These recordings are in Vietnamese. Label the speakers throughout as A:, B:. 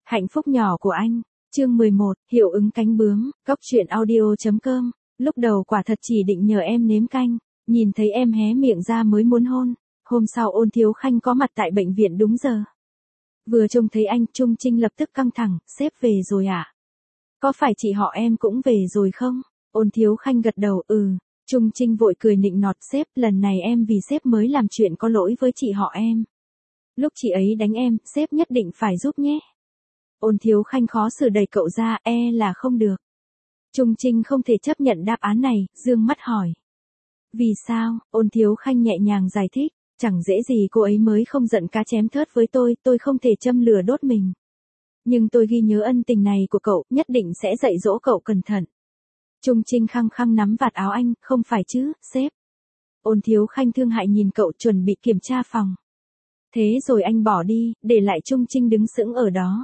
A: Hạnh phúc nhỏ của anh, chương 11, hiệu ứng cánh bướm, Cóc truyện audio.com, lúc đầu quả thật chỉ định nhờ em nếm canh, nhìn thấy em hé miệng ra mới muốn hôn, hôm sau Ôn Thiếu Khanh có mặt tại bệnh viện đúng giờ. Vừa trông thấy anh, Trung Trinh lập tức căng thẳng, sếp về rồi à? Có phải chị họ em cũng về rồi không? Ôn Thiếu Khanh gật đầu, Trung Trinh vội cười nịnh nọt, sếp, lần này em vì sếp mới làm chuyện có lỗi với chị họ em. Lúc chị ấy đánh em, sếp nhất định phải giúp nhé. Ôn Thiếu Khanh khó xử đẩy cậu ra, là không được. Trung Trinh không thể chấp nhận đáp án này, dương mắt hỏi. Vì sao? Ôn Thiếu Khanh nhẹ nhàng giải thích, chẳng dễ gì cô ấy mới không giận cá chém thớt với tôi không thể châm lửa đốt mình. Nhưng tôi ghi nhớ ân tình này của cậu, nhất định sẽ dạy dỗ cậu cẩn thận. Trung Trinh khăng khăng nắm vạt áo anh, không phải chứ, sếp. Ôn Thiếu Khanh thương hại nhìn cậu chuẩn bị kiểm tra phòng. Thế rồi anh bỏ đi, để lại Trung Trinh đứng sững ở đó.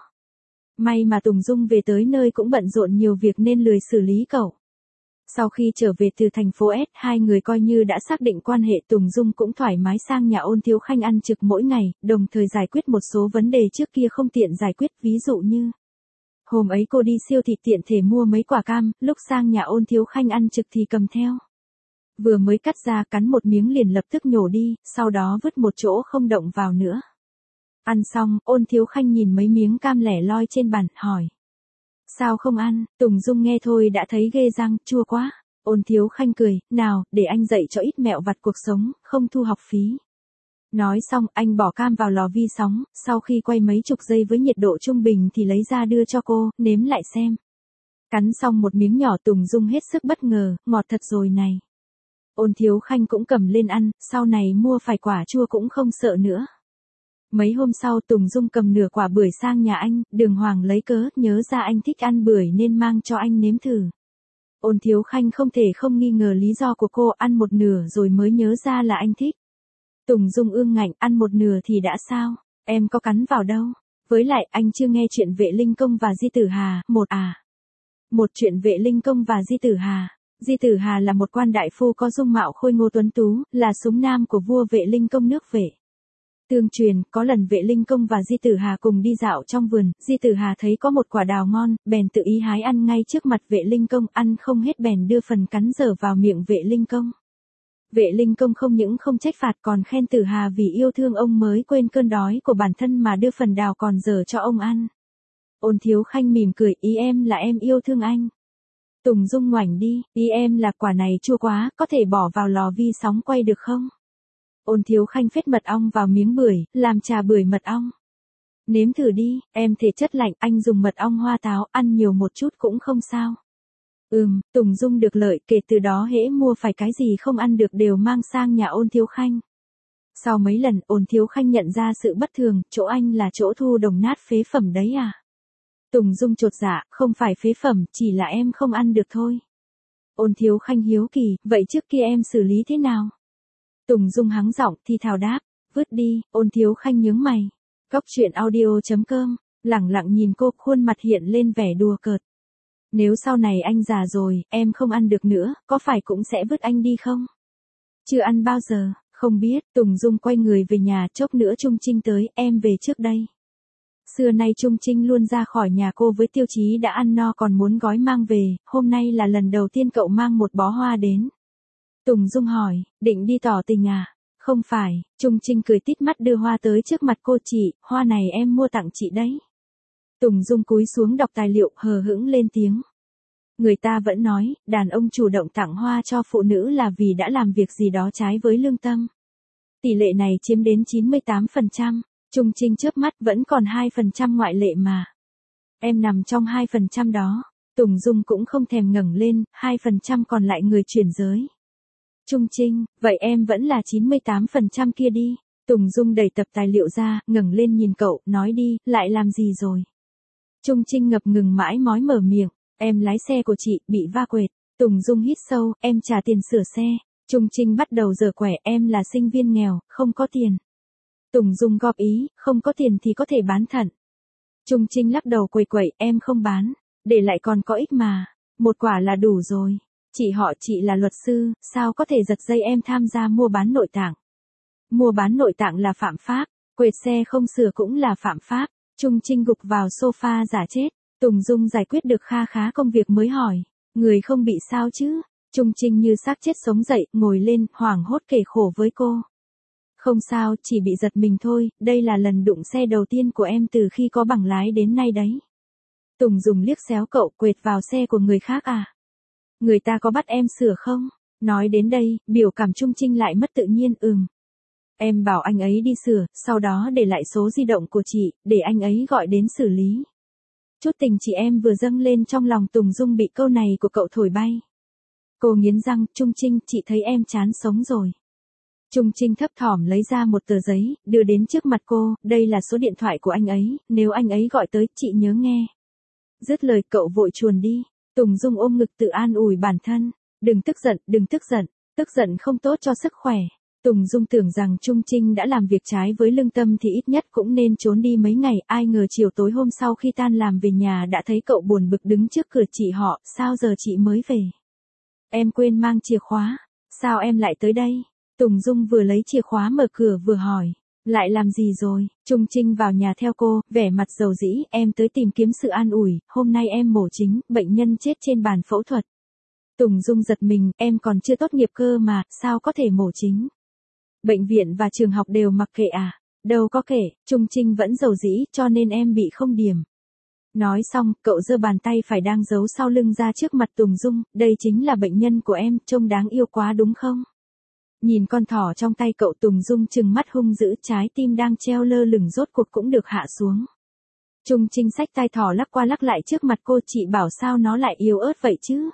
A: May mà Tùng Dung về tới nơi cũng bận rộn nhiều việc nên lười xử lý cậu. Sau khi trở về từ thành phố S, hai người coi như đã xác định quan hệ. Tùng Dung cũng thoải mái sang nhà Ôn Thiếu Khanh ăn trực mỗi ngày, đồng thời giải quyết một số vấn đề trước kia không tiện giải quyết, ví dụ như hôm ấy cô đi siêu thị tiện thể mua mấy quả cam, lúc sang nhà Ôn Thiếu Khanh ăn trực thì cầm theo. Vừa mới cắt ra cắn một miếng liền lập tức nhổ đi, sau đó vứt một chỗ không động vào nữa. Ăn xong, Ôn Thiếu Khanh nhìn mấy miếng cam lẻ loi trên bàn, hỏi. Sao không ăn? Tùng Dung nghe thôi đã thấy ghê răng, chua quá. Ôn Thiếu Khanh cười, nào, để anh dạy cho ít mẹo vặt cuộc sống, không thu học phí. Nói xong, anh bỏ cam vào lò vi sóng, sau khi quay mấy chục giây với nhiệt độ trung bình thì lấy ra đưa cho cô, nếm lại xem. Cắn xong một miếng nhỏ, Tùng Dung hết sức bất ngờ, ngọt thật rồi này. Ôn Thiếu Khanh cũng cầm lên ăn, sau này mua phải quả chua cũng không sợ nữa. Mấy hôm sau Tùng Dung cầm nửa quả bưởi sang nhà anh, Đường Hoàng lấy cớ nhớ ra anh thích ăn bưởi nên mang cho anh nếm thử. Ôn Thiếu Khanh không thể không nghi ngờ lý do của cô, ăn một nửa rồi mới nhớ ra là anh thích. Tùng Dung ương ngạnh, ăn một nửa thì đã sao, em có cắn vào đâu. Với lại anh chưa nghe chuyện Vệ Linh Công và Di Tử Hà, một chuyện Vệ Linh Công và Di Tử Hà. Di Tử Hà là một quan đại phu có dung mạo khôi ngô tuấn tú, là súng nam của vua Vệ Linh Công nước Vệ. Tương truyền, có lần Vệ Linh Công và Di Tử Hà cùng đi dạo trong vườn, Di Tử Hà thấy có một quả đào ngon, bèn tự ý hái ăn ngay trước mặt Vệ Linh Công, ăn không hết bèn đưa phần cắn dở vào miệng Vệ Linh Công. Vệ Linh Công không những không trách phạt còn khen Tử Hà vì yêu thương ông mới quên cơn đói của bản thân mà đưa phần đào còn dở cho ông ăn. Ôn Thiếu Khanh mỉm cười, ý em là em yêu thương anh. Tùng Dung ngoảnh đi, ý em là quả này chua quá, có thể bỏ vào lò vi sóng quay được không? Ôn Thiếu Khanh phết mật ong vào miếng bưởi, làm trà bưởi mật ong. Nếm thử đi, em thể chất lạnh, anh dùng mật ong hoa táo, ăn nhiều một chút cũng không sao. Tùng Dung được lợi, kể từ đó hễ mua phải cái gì không ăn được đều mang sang nhà Ôn Thiếu Khanh. Sau mấy lần, Ôn Thiếu Khanh nhận ra sự bất thường, chỗ anh là chỗ thu đồng nát phế phẩm đấy à? Tùng Dung chột dạ, không phải phế phẩm, chỉ là em không ăn được thôi. Ôn Thiếu Khanh hiếu kỳ, vậy trước kia em xử lý thế nào? Tùng Dung hắng giọng, thi thào đáp, vứt đi. Ôn Thiếu Khanh nhướng mày. Cóc truyện audio.com, lẳng lặng nhìn cô, khuôn mặt hiện lên vẻ đùa cợt. Nếu sau này anh già rồi, em không ăn được nữa, có phải cũng sẽ vứt anh đi không? Chưa ăn bao giờ, không biết. Tùng Dung quay người về nhà, chốc nữa Trung Trinh tới, em về trước đây. Xưa nay Trung Trinh luôn ra khỏi nhà cô với tiêu chí đã ăn no còn muốn gói mang về, hôm nay là lần đầu tiên cậu mang một bó hoa đến. Tùng Dung hỏi, định đi tỏ tình à? Không phải, Trung Trinh cười tít mắt đưa hoa tới trước mặt cô, chị, hoa này em mua tặng chị đấy. Tùng Dung cúi xuống đọc tài liệu, hờ hững lên tiếng. Người ta vẫn nói, đàn ông chủ động tặng hoa cho phụ nữ là vì đã làm việc gì đó trái với lương tâm. Tỷ lệ này chiếm đến 98%, Trung Trinh chớp mắt, vẫn còn 2% ngoại lệ mà. Em nằm trong 2% đó. Tùng Dung cũng không thèm ngẩng lên, 2% còn lại người chuyển giới. Trung Trinh, vậy em vẫn là 98% kia đi. Tùng Dung đẩy tập tài liệu ra, ngẩng lên nhìn cậu, nói đi, lại làm gì rồi? Trung Trinh ngập ngừng mãi mói mở miệng, em lái xe của chị, bị va quệt. Tùng Dung hít sâu, em trả tiền sửa xe. Trung Trinh bắt đầu giở quẻ, em là sinh viên nghèo, không có tiền. Tùng Dung góp ý, không có tiền thì có thể bán thận. Trung Trinh lắc đầu quẩy quẩy, em không bán, để lại còn có ích mà, một quả là đủ rồi. Chị là luật sư, sao có thể giật dây em tham gia mua bán nội tạng? Mua bán nội tạng là phạm pháp, quệt xe không sửa cũng là phạm pháp. Trung Trinh gục vào sofa giả chết. Tùng Dung giải quyết được kha khá công việc mới hỏi. Người không bị sao chứ? Trung Trinh như xác chết sống dậy, ngồi lên, hoảng hốt kể khổ với cô. Không sao, chỉ bị giật mình thôi, đây là lần đụng xe đầu tiên của em từ khi có bằng lái đến nay đấy. Tùng Dung liếc xéo cậu, quệt vào xe của người khác à? Người ta có bắt em sửa không? Nói đến đây, biểu cảm Trung Trinh lại mất tự nhiên. Em bảo anh ấy đi sửa, sau đó để lại số di động của chị, để anh ấy gọi đến xử lý. Chút tình chị em vừa dâng lên trong lòng Tùng Dung bị câu này của cậu thổi bay. Cô nghiến răng, Trung Trinh, chị thấy em chán sống rồi. Trung Trinh thấp thỏm lấy ra một tờ giấy, đưa đến trước mặt cô, đây là số điện thoại của anh ấy, nếu anh ấy gọi tới, chị nhớ nghe. Dứt lời cậu vội chuồn đi. Tùng Dung ôm ngực tự an ủi bản thân. Đừng tức giận không tốt cho sức khỏe. Tùng Dung tưởng rằng Trung Trinh đã làm việc trái với lương tâm thì ít nhất cũng nên trốn đi mấy ngày, ai ngờ chiều tối hôm sau khi tan làm về nhà đã thấy cậu buồn bực đứng trước cửa chị họ, sao giờ chị mới về? Em quên mang chìa khóa, sao em lại tới đây? Tùng Dung vừa lấy chìa khóa mở cửa vừa hỏi, lại làm gì rồi? Trung Trinh vào nhà theo cô, vẻ mặt dầu dĩ, em tới tìm kiếm sự an ủi, hôm nay em mổ chính, bệnh nhân chết trên bàn phẫu thuật. Tùng Dung giật mình, em còn chưa tốt nghiệp cơ mà, sao có thể mổ chính? Bệnh viện và trường học đều mặc kệ à? Đâu có kệ, Trung Trinh vẫn dầu dĩ, cho nên em bị không điểm. Nói xong, cậu giơ bàn tay phải đang giấu sau lưng ra trước mặt Tùng Dung, đây chính là bệnh nhân của em, trông đáng yêu quá đúng không? Nhìn con thỏ trong tay cậu, Tùng Dung trừng mắt hung dữ, trái tim đang treo lơ lửng rốt cuộc cũng được hạ xuống. Trung Trinh xách tai thỏ lắc qua lắc lại trước mặt cô, chị bảo sao nó lại yếu ớt vậy chứ?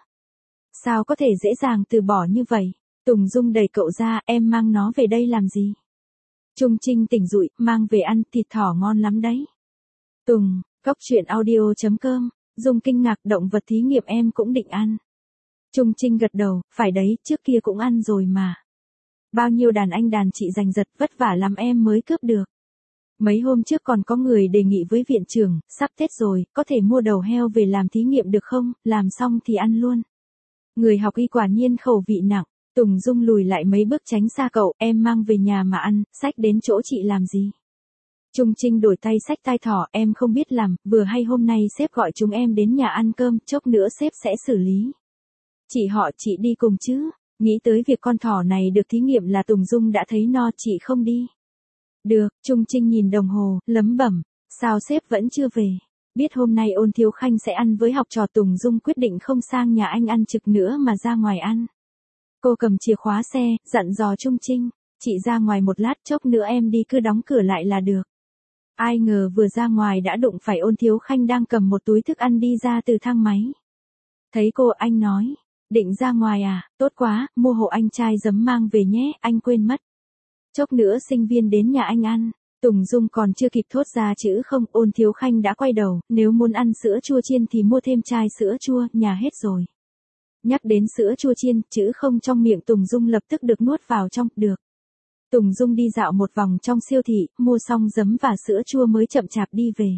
A: Sao có thể dễ dàng từ bỏ như vậy? Tùng Dung đẩy cậu ra, em mang nó về đây làm gì? Trung Trinh tỉnh dụi, mang về ăn, thịt thỏ ngon lắm đấy. Tùng, Cóc Truyện Audio.com, Dung kinh ngạc, động vật thí nghiệm em cũng định ăn. Trung Trinh gật đầu, phải đấy, trước kia cũng ăn rồi mà. Bao nhiêu đàn anh đàn chị giành giật, vất vả lắm em mới cướp được. Mấy hôm trước còn có người đề nghị với viện trưởng, sắp Tết rồi, có thể mua đầu heo về làm thí nghiệm được không, làm xong thì ăn luôn. Người học y quả nhiên khẩu vị nặng. Tùng Dung lùi lại mấy bước tránh xa cậu, em mang về nhà mà ăn, xách đến chỗ chị làm gì? Trung Trinh đổi tay xách tai thỏ, em không biết làm, vừa hay hôm nay sếp gọi chúng em đến nhà ăn cơm, chốc nữa sếp sẽ xử lý. Chị họ chị đi cùng chứ? Nghĩ tới việc con thỏ này được thí nghiệm là Tùng Dung đã thấy no, chị không đi. Được, Trung Trinh nhìn đồng hồ, lẩm bẩm, sao sếp vẫn chưa về? Biết hôm nay Ôn Thiếu Khanh sẽ ăn với học trò, Tùng Dung quyết định không sang nhà anh ăn trực nữa mà ra ngoài ăn. Cô cầm chìa khóa xe, dặn dò Trung Trinh, chị ra ngoài một lát, chốc nữa em đi cứ đóng cửa lại là được. Ai ngờ vừa ra ngoài đã đụng phải Ôn Thiếu Khanh đang cầm một túi thức ăn đi ra từ thang máy. Thấy cô, anh nói, định ra ngoài à, tốt quá, mua hộ anh chai giấm mang về nhé, anh quên mất. Chốc nữa sinh viên đến nhà anh ăn. Tùng Dung còn chưa kịp thốt ra chữ không, Ôn Thiếu Khanh đã quay đầu, nếu muốn ăn sữa chua chiên thì mua thêm chai sữa chua, nhà hết rồi. Nhắc đến sữa chua chiên, chữ không trong miệng Tùng Dung lập tức được nuốt vào trong, được. Tùng Dung đi dạo một vòng trong siêu thị, mua xong giấm và sữa chua mới chậm chạp đi về.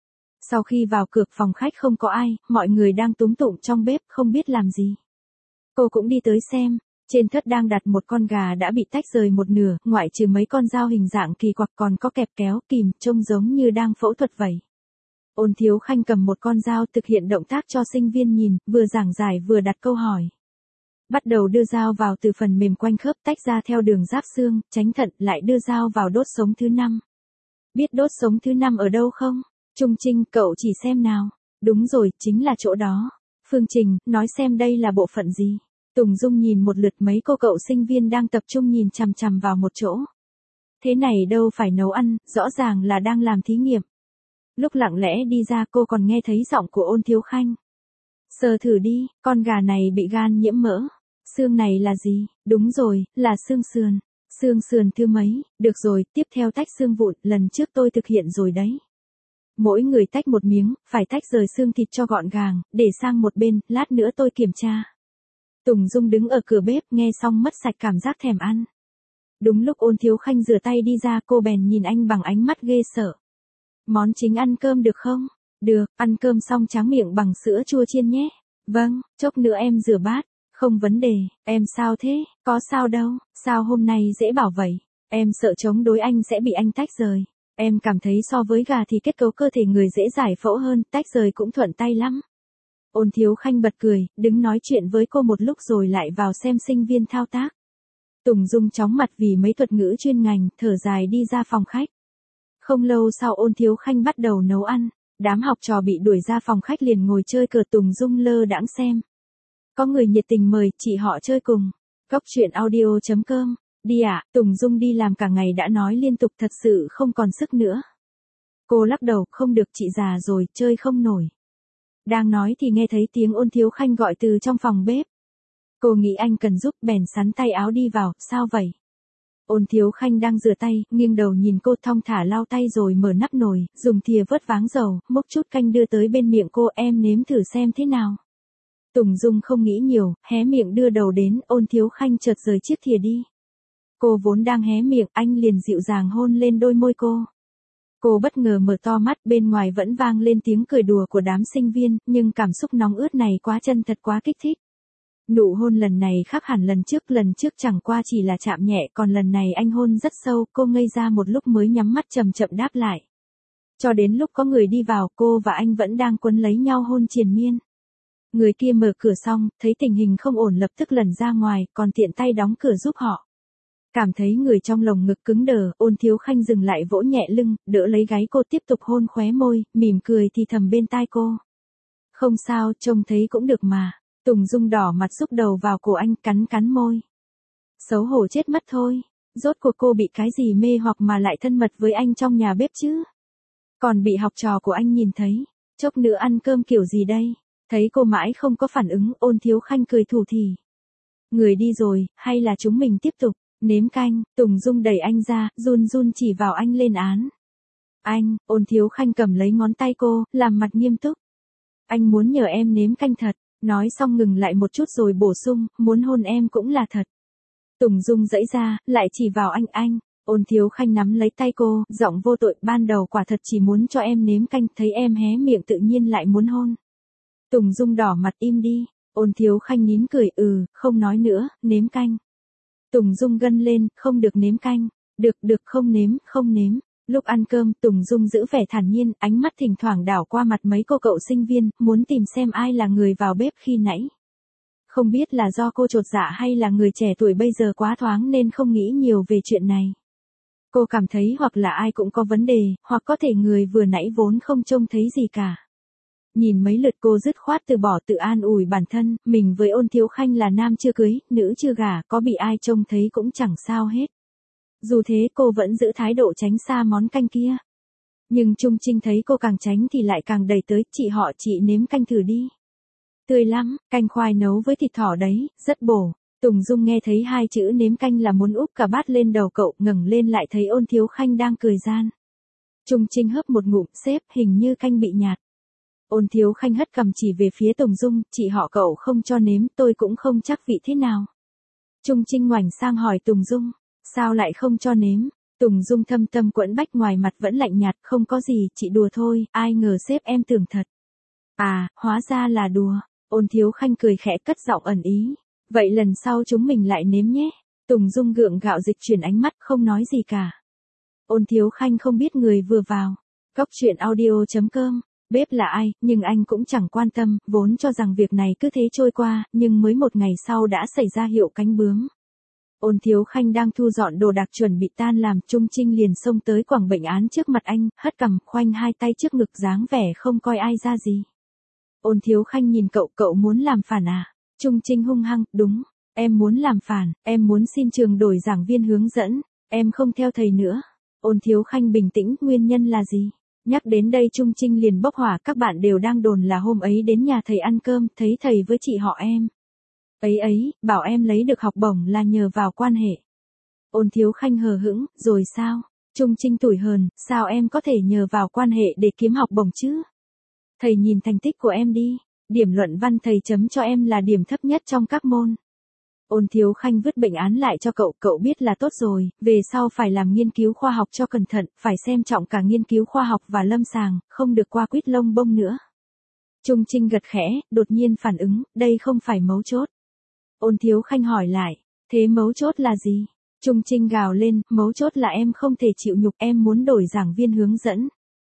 A: Sau khi vào cửa phòng khách không có ai, mọi người đang túm tụm trong bếp không biết làm gì. Cô cũng đi tới xem, trên thớt đang đặt một con gà đã bị tách rời một nửa, ngoại trừ mấy con dao hình dạng kỳ quặc còn có kẹp kéo, kìm, trông giống như đang phẫu thuật vậy. Ôn Thiếu Khanh cầm một con dao thực hiện động tác cho sinh viên nhìn, vừa giảng giải vừa đặt câu hỏi. Bắt đầu đưa dao vào từ phần mềm quanh khớp, tách ra theo đường giáp xương, tránh thận, lại đưa dao vào đốt sống thứ 5. Biết đốt sống thứ 5 ở đâu không? Trung Trinh, cậu chỉ xem nào. Đúng rồi, chính là chỗ đó. Phương Trình, nói xem đây là bộ phận gì? Tùng Dung nhìn một lượt, mấy cô cậu sinh viên đang tập trung nhìn chằm chằm vào một chỗ. Thế này đâu phải nấu ăn, rõ ràng là đang làm thí nghiệm. Lúc lặng lẽ đi ra cô còn nghe thấy giọng của Ôn Thiếu Khanh. Sờ thử đi, con gà này bị gan nhiễm mỡ. Xương này là gì? Đúng rồi, là xương sườn. Xương sườn thứ mấy? Được rồi, tiếp theo tách xương vụn, lần trước tôi thực hiện rồi đấy. Mỗi người tách một miếng, phải tách rời xương thịt cho gọn gàng, để sang một bên, lát nữa tôi kiểm tra. Tùng Dung đứng ở cửa bếp, nghe xong mất sạch cảm giác thèm ăn. Đúng lúc Ôn Thiếu Khanh rửa tay đi ra, cô bèn nhìn anh bằng ánh mắt ghê sợ. Món chính ăn cơm được không? Được, ăn cơm xong tráng miệng bằng sữa chua chiên nhé. Vâng, chốc nữa em rửa bát. Không vấn đề, em sao thế? Có sao đâu, sao hôm nay dễ bảo vậy? Em sợ chống đối anh sẽ bị anh tách rời. Em cảm thấy so với gà thì kết cấu cơ thể người dễ giải phẫu hơn, tách rời cũng thuận tay lắm. Ôn Thiếu Khanh bật cười, đứng nói chuyện với cô một lúc rồi lại vào xem sinh viên thao tác. Tùng Dung chóng mặt vì mấy thuật ngữ chuyên ngành, thở dài đi ra phòng khách. Không lâu sau Ôn Thiếu Khanh bắt đầu nấu ăn, đám học trò bị đuổi ra phòng khách liền ngồi chơi cờ, Tùng Dung lơ đãng xem. Có người nhiệt tình mời chị họ chơi cùng. Cóc truyện audio.com. Đi ạ, Tùng Dung đi làm cả ngày đã nói liên tục thật sự không còn sức nữa. Cô lắc đầu, không được chị già rồi, chơi không nổi. Đang nói thì nghe thấy tiếng Ôn Thiếu Khanh gọi từ trong phòng bếp. Cô nghĩ anh cần giúp bèn sắn tay áo đi vào, sao vậy? Ôn Thiếu Khanh đang rửa tay, nghiêng đầu nhìn cô thong thả lau tay rồi mở nắp nồi, dùng thìa vớt váng dầu, múc chút canh đưa tới bên miệng cô, em nếm thử xem thế nào. Tùng Dung không nghĩ nhiều, hé miệng đưa đầu đến, Ôn Thiếu Khanh chợt rời chiếc thìa đi. Cô vốn đang hé miệng, anh liền dịu dàng hôn lên đôi môi cô. Cô bất ngờ mở to mắt, bên ngoài vẫn vang lên tiếng cười đùa của đám sinh viên, nhưng cảm xúc nóng ướt này quá chân thật, quá kích thích. Nụ hôn lần này khác hẳn lần trước chẳng qua chỉ là chạm nhẹ, còn lần này anh hôn rất sâu, cô ngây ra một lúc mới nhắm mắt chậm chậm đáp lại. Cho đến lúc có người đi vào, cô và anh vẫn đang quấn lấy nhau hôn triền miên. Người kia mở cửa xong, thấy tình hình không ổn lập tức lẩn ra ngoài, còn tiện tay đóng cửa giúp họ. Cảm thấy người trong lồng ngực cứng đờ, Ôn Thiếu Khanh dừng lại vỗ nhẹ lưng, đỡ lấy gáy cô tiếp tục hôn khóe môi, mỉm cười thì thầm bên tai cô. Không sao, trông thấy cũng được mà. Tùng Dung đỏ mặt rúc đầu vào cổ anh, cắn môi. Xấu hổ chết mất thôi. Rốt cuộc cô bị cái gì mê hoặc mà lại thân mật với anh trong nhà bếp chứ? Còn bị học trò của anh nhìn thấy. Chốc nữa ăn cơm kiểu gì đây? Thấy cô mãi không có phản ứng, Ôn Thiếu Khanh cười thủ thỉ. Người đi rồi, hay là chúng mình tiếp tục? Nếm canh, Tùng Dung đẩy anh ra, run run chỉ vào anh lên án. Anh, Ôn Thiếu Khanh cầm lấy ngón tay cô, làm mặt nghiêm túc. Anh muốn nhờ em nếm canh thật, nói xong ngừng lại một chút rồi bổ sung, muốn hôn em cũng là thật. Tùng Dung giãy ra, lại chỉ vào anh. Ôn Thiếu Khanh nắm lấy tay cô, giọng vô tội, ban đầu quả thật chỉ muốn cho em nếm canh, thấy em hé miệng tự nhiên lại muốn hôn. Tùng Dung đỏ mặt, im đi. Ôn Thiếu Khanh nín cười, không nói nữa, nếm canh. Tùng Dung gân lên, không được nếm canh. Được không nếm. Lúc ăn cơm, Tùng Dung giữ vẻ thản nhiên, ánh mắt thỉnh thoảng đảo qua mặt mấy cô cậu sinh viên, muốn tìm xem ai là người vào bếp khi nãy. Không biết là do cô chột dạ hay là người trẻ tuổi bây giờ quá thoáng nên không nghĩ nhiều về chuyện này. Cô cảm thấy hoặc là ai cũng có vấn đề, hoặc có thể người vừa nãy vốn không trông thấy gì cả. Nhìn mấy lượt cô dứt khoát từ bỏ, tự an ủi bản thân, mình với Ôn Thiếu Khanh là nam chưa cưới, nữ chưa gả, có bị ai trông thấy cũng chẳng sao hết. Dù thế cô vẫn giữ thái độ tránh xa món canh kia. Nhưng Trung Trinh thấy cô càng tránh thì lại càng đẩy tới, chị nếm canh thử đi. Tươi lắm, canh khoai nấu với thịt thỏ đấy, rất bổ. Tùng Dung nghe thấy hai chữ nếm canh là muốn úp cả bát lên đầu cậu, ngẩng lên lại thấy Ôn Thiếu Khanh đang cười gian. Trung Trinh hớp một ngụm, sếp, hình như canh bị nhạt. Ôn Thiếu Khanh hất cầm chỉ về phía Tùng Dung, chị họ cậu không cho nếm, tôi cũng không chắc vị thế nào. Trung Trinh ngoảnh sang hỏi Tùng Dung, sao lại không cho nếm? Tùng Dung thâm tâm quẫn bách, ngoài mặt vẫn lạnh nhạt, không có gì, chị đùa thôi, ai ngờ sếp em tưởng thật. À, hóa ra là đùa. Ôn Thiếu Khanh cười khẽ, cất giọng ẩn ý. Vậy lần sau chúng mình lại nếm nhé. Tùng Dung gượng gạo dịch chuyển ánh mắt, không nói gì cả. Ôn Thiếu Khanh không biết người vừa vào. Cóc truyện audio.com. Bếp là ai, nhưng anh cũng chẳng quan tâm, vốn cho rằng việc này cứ thế trôi qua, nhưng mới một ngày sau đã xảy ra hiệu cánh bướm. Ôn Thiếu Khanh đang thu dọn đồ đạc chuẩn bị tan làm, Trung Trinh liền xông tới quẳng bệnh án trước mặt anh, hất cằm, khoanh hai tay trước ngực dáng vẻ không coi ai ra gì. Ôn Thiếu Khanh nhìn cậu muốn làm phản à? Trung Trinh hung hăng, đúng, em muốn làm phản, em muốn xin trường đổi giảng viên hướng dẫn, em không theo thầy nữa. Ôn Thiếu Khanh bình tĩnh, nguyên nhân là gì? Nhắc đến đây Trung Trinh liền bốc hỏa, các bạn đều đang đồn là hôm ấy đến nhà thầy ăn cơm, thấy thầy với chị họ em. Bảo em lấy được học bổng là nhờ vào quan hệ. Ôn Thiếu Khanh hờ hững, rồi sao? Trung Trinh tủi hờn, sao em có thể nhờ vào quan hệ để kiếm học bổng chứ? Thầy nhìn thành tích của em đi, điểm luận văn thầy chấm cho em là điểm thấp nhất trong các môn. Ôn Thiếu Khanh vứt bệnh án lại cho cậu biết là tốt rồi, về sau phải làm nghiên cứu khoa học cho cẩn thận, phải xem trọng cả nghiên cứu khoa học và lâm sàng, không được qua quýt lông bông nữa. Trung Trinh gật khẽ, đột nhiên phản ứng, đây không phải mấu chốt. Ôn Thiếu Khanh hỏi lại, thế mấu chốt là gì? Trung Trinh gào lên, mấu chốt là em không thể chịu nhục, em muốn đổi giảng viên hướng dẫn.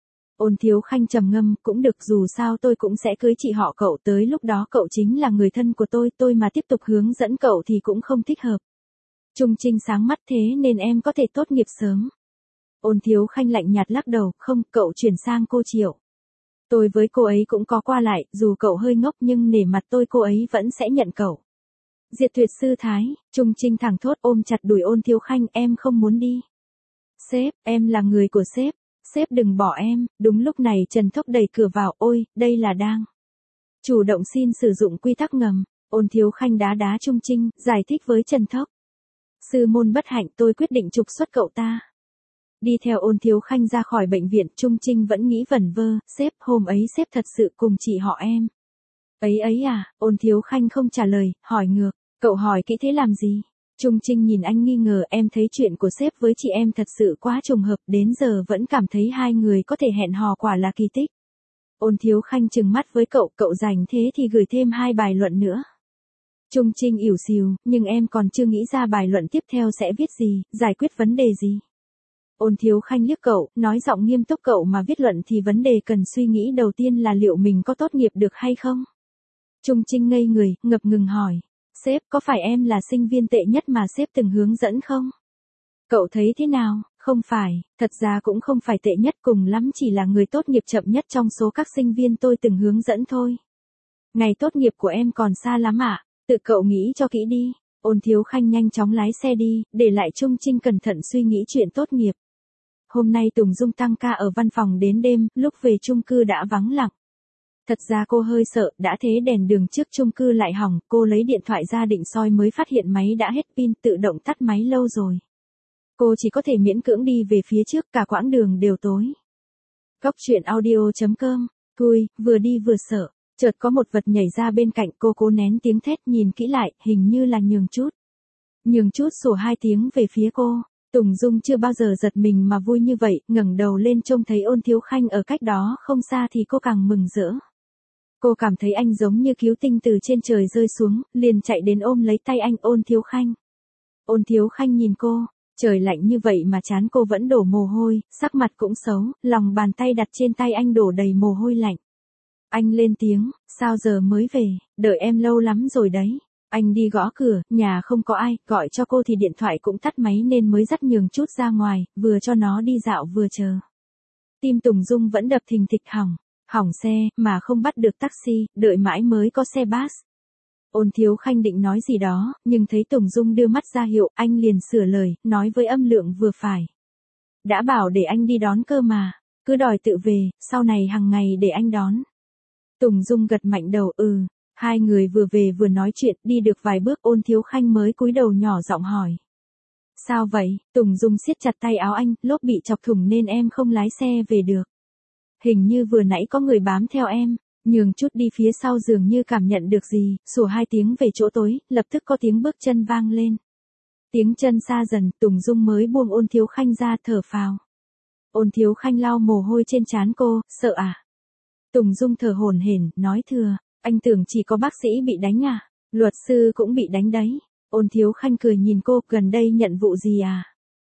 A: Ôn Thiếu Khanh trầm ngâm, cũng được, dù sao tôi cũng sẽ cưới chị họ cậu, tới lúc đó cậu chính là người thân của tôi mà tiếp tục hướng dẫn cậu thì cũng không thích hợp. Trung Trinh sáng mắt, thế nên em có thể tốt nghiệp sớm. Ôn Thiếu Khanh lạnh nhạt lắc đầu, không, cậu chuyển sang cô Triệu. Tôi với cô ấy cũng có qua lại, dù cậu hơi ngốc nhưng nể mặt tôi cô ấy vẫn sẽ nhận cậu. Diệt Tuyệt sư thái, Trung Trinh thẳng thốt ôm chặt đùi Ôn Thiếu Khanh, em không muốn đi. Sếp, em là người của sếp. Sếp đừng bỏ em. Đúng lúc này Trần Thốc đẩy cửa vào, ôi, đây là đang chủ động xin sử dụng quy tắc ngầm. Ôn Thiếu Khanh đá đá Trung Trinh, giải thích với Trần Thốc. Sư môn bất hạnh, tôi quyết định trục xuất cậu ta. Đi theo Ôn Thiếu Khanh ra khỏi bệnh viện, Trung Trinh vẫn nghĩ vẩn vơ, sếp, hôm ấy sếp thật sự cùng chị họ em. Ấy à, Ôn Thiếu Khanh không trả lời, hỏi ngược, cậu hỏi kỹ thế làm gì? Trung Trinh nhìn anh nghi ngờ, em thấy chuyện của sếp với chị em thật sự quá trùng hợp, đến giờ vẫn cảm thấy hai người có thể hẹn hò quả là kỳ tích. Ôn Thiếu Khanh trừng mắt với cậu, cậu rảnh thế thì gửi thêm 2 bài luận nữa. Trung Trinh ỉu xìu, nhưng em còn chưa nghĩ ra bài luận tiếp theo sẽ viết gì, giải quyết vấn đề gì. Ôn Thiếu Khanh liếc cậu, nói giọng nghiêm túc, cậu mà viết luận thì vấn đề cần suy nghĩ đầu tiên là liệu mình có tốt nghiệp được hay không. Trung Trinh ngây người, ngập ngừng hỏi. Sếp, có phải em là sinh viên tệ nhất mà sếp từng hướng dẫn không? Cậu thấy thế nào? Không phải, thật ra cũng không phải tệ nhất, cùng lắm chỉ là người tốt nghiệp chậm nhất trong số các sinh viên tôi từng hướng dẫn thôi. Ngày tốt nghiệp của em còn xa lắm ạ, tự cậu nghĩ cho kỹ đi. Ôn Thiếu Khanh nhanh chóng lái xe đi, để lại Trung Trinh cẩn thận suy nghĩ chuyện tốt nghiệp. Hôm nay Tùng Dung tăng ca ở văn phòng đến đêm, lúc về chung cư đã vắng lặng. Thật ra cô hơi sợ, đã thế đèn đường trước chung cư lại hỏng, cô lấy điện thoại ra định soi mới phát hiện máy đã hết pin, tự động tắt máy lâu rồi. Cô chỉ có thể miễn cưỡng đi về phía trước, cả quãng đường đều tối. Cóc truyện audio.com, Cui, vừa đi vừa sợ, chợt có một vật nhảy ra bên cạnh, cô cố nén tiếng thét, nhìn kỹ lại, hình như là Nhường Chút. Nhường Chút sủa 2 tiếng về phía cô. Tùng Dung chưa bao giờ giật mình mà vui như vậy, ngẩng đầu lên trông thấy Ôn Thiếu Khanh ở cách đó không xa thì cô càng mừng rỡ. Cô cảm thấy anh giống như cứu tinh từ trên trời rơi xuống, liền chạy đến ôm lấy tay anh. Ôn Thiếu Khanh. Ôn Thiếu Khanh nhìn cô, trời lạnh như vậy mà trán cô vẫn đổ mồ hôi, sắc mặt cũng xấu, lòng bàn tay đặt trên tay anh đổ đầy mồ hôi lạnh. Anh lên tiếng, sao giờ mới về, đợi em lâu lắm rồi đấy. Anh đi gõ cửa, nhà không có ai, gọi cho cô thì điện thoại cũng tắt máy nên mới dắt Nhường Chút ra ngoài, vừa cho nó đi dạo vừa chờ. Tim Tùng Dung vẫn đập thình thịch, hỏng xe, mà không bắt được taxi, đợi mãi mới có xe bus. Ôn Thiếu Khanh định nói gì đó, nhưng thấy Tùng Dung đưa mắt ra hiệu, anh liền sửa lời, nói với âm lượng vừa phải. Đã bảo để anh đi đón cơ mà, cứ đòi tự về, sau này hàng ngày để anh đón. Tùng Dung gật mạnh đầu, Hai người vừa về vừa nói chuyện, đi được vài bước Ôn Thiếu Khanh mới cúi đầu nhỏ giọng hỏi. Sao vậy? Tùng Dung siết chặt tay áo anh, lốp bị chọc thủng nên em không lái xe về được. Hình như vừa nãy có người bám theo em. Nhường Chút đi phía sau dường như cảm nhận được gì, sủa 2 tiếng về chỗ tối, lập tức có tiếng bước chân vang lên. Tiếng chân xa dần, Tùng Dung mới buông Ôn Thiếu Khanh ra, thở phào. Ôn Thiếu Khanh lau mồ hôi trên trán cô, sợ à? Tùng Dung thở hổn hển, nói thừa, anh tưởng chỉ có bác sĩ bị đánh à? Luật sư cũng bị đánh đấy. Ôn Thiếu Khanh cười nhìn cô, gần đây nhận vụ gì à?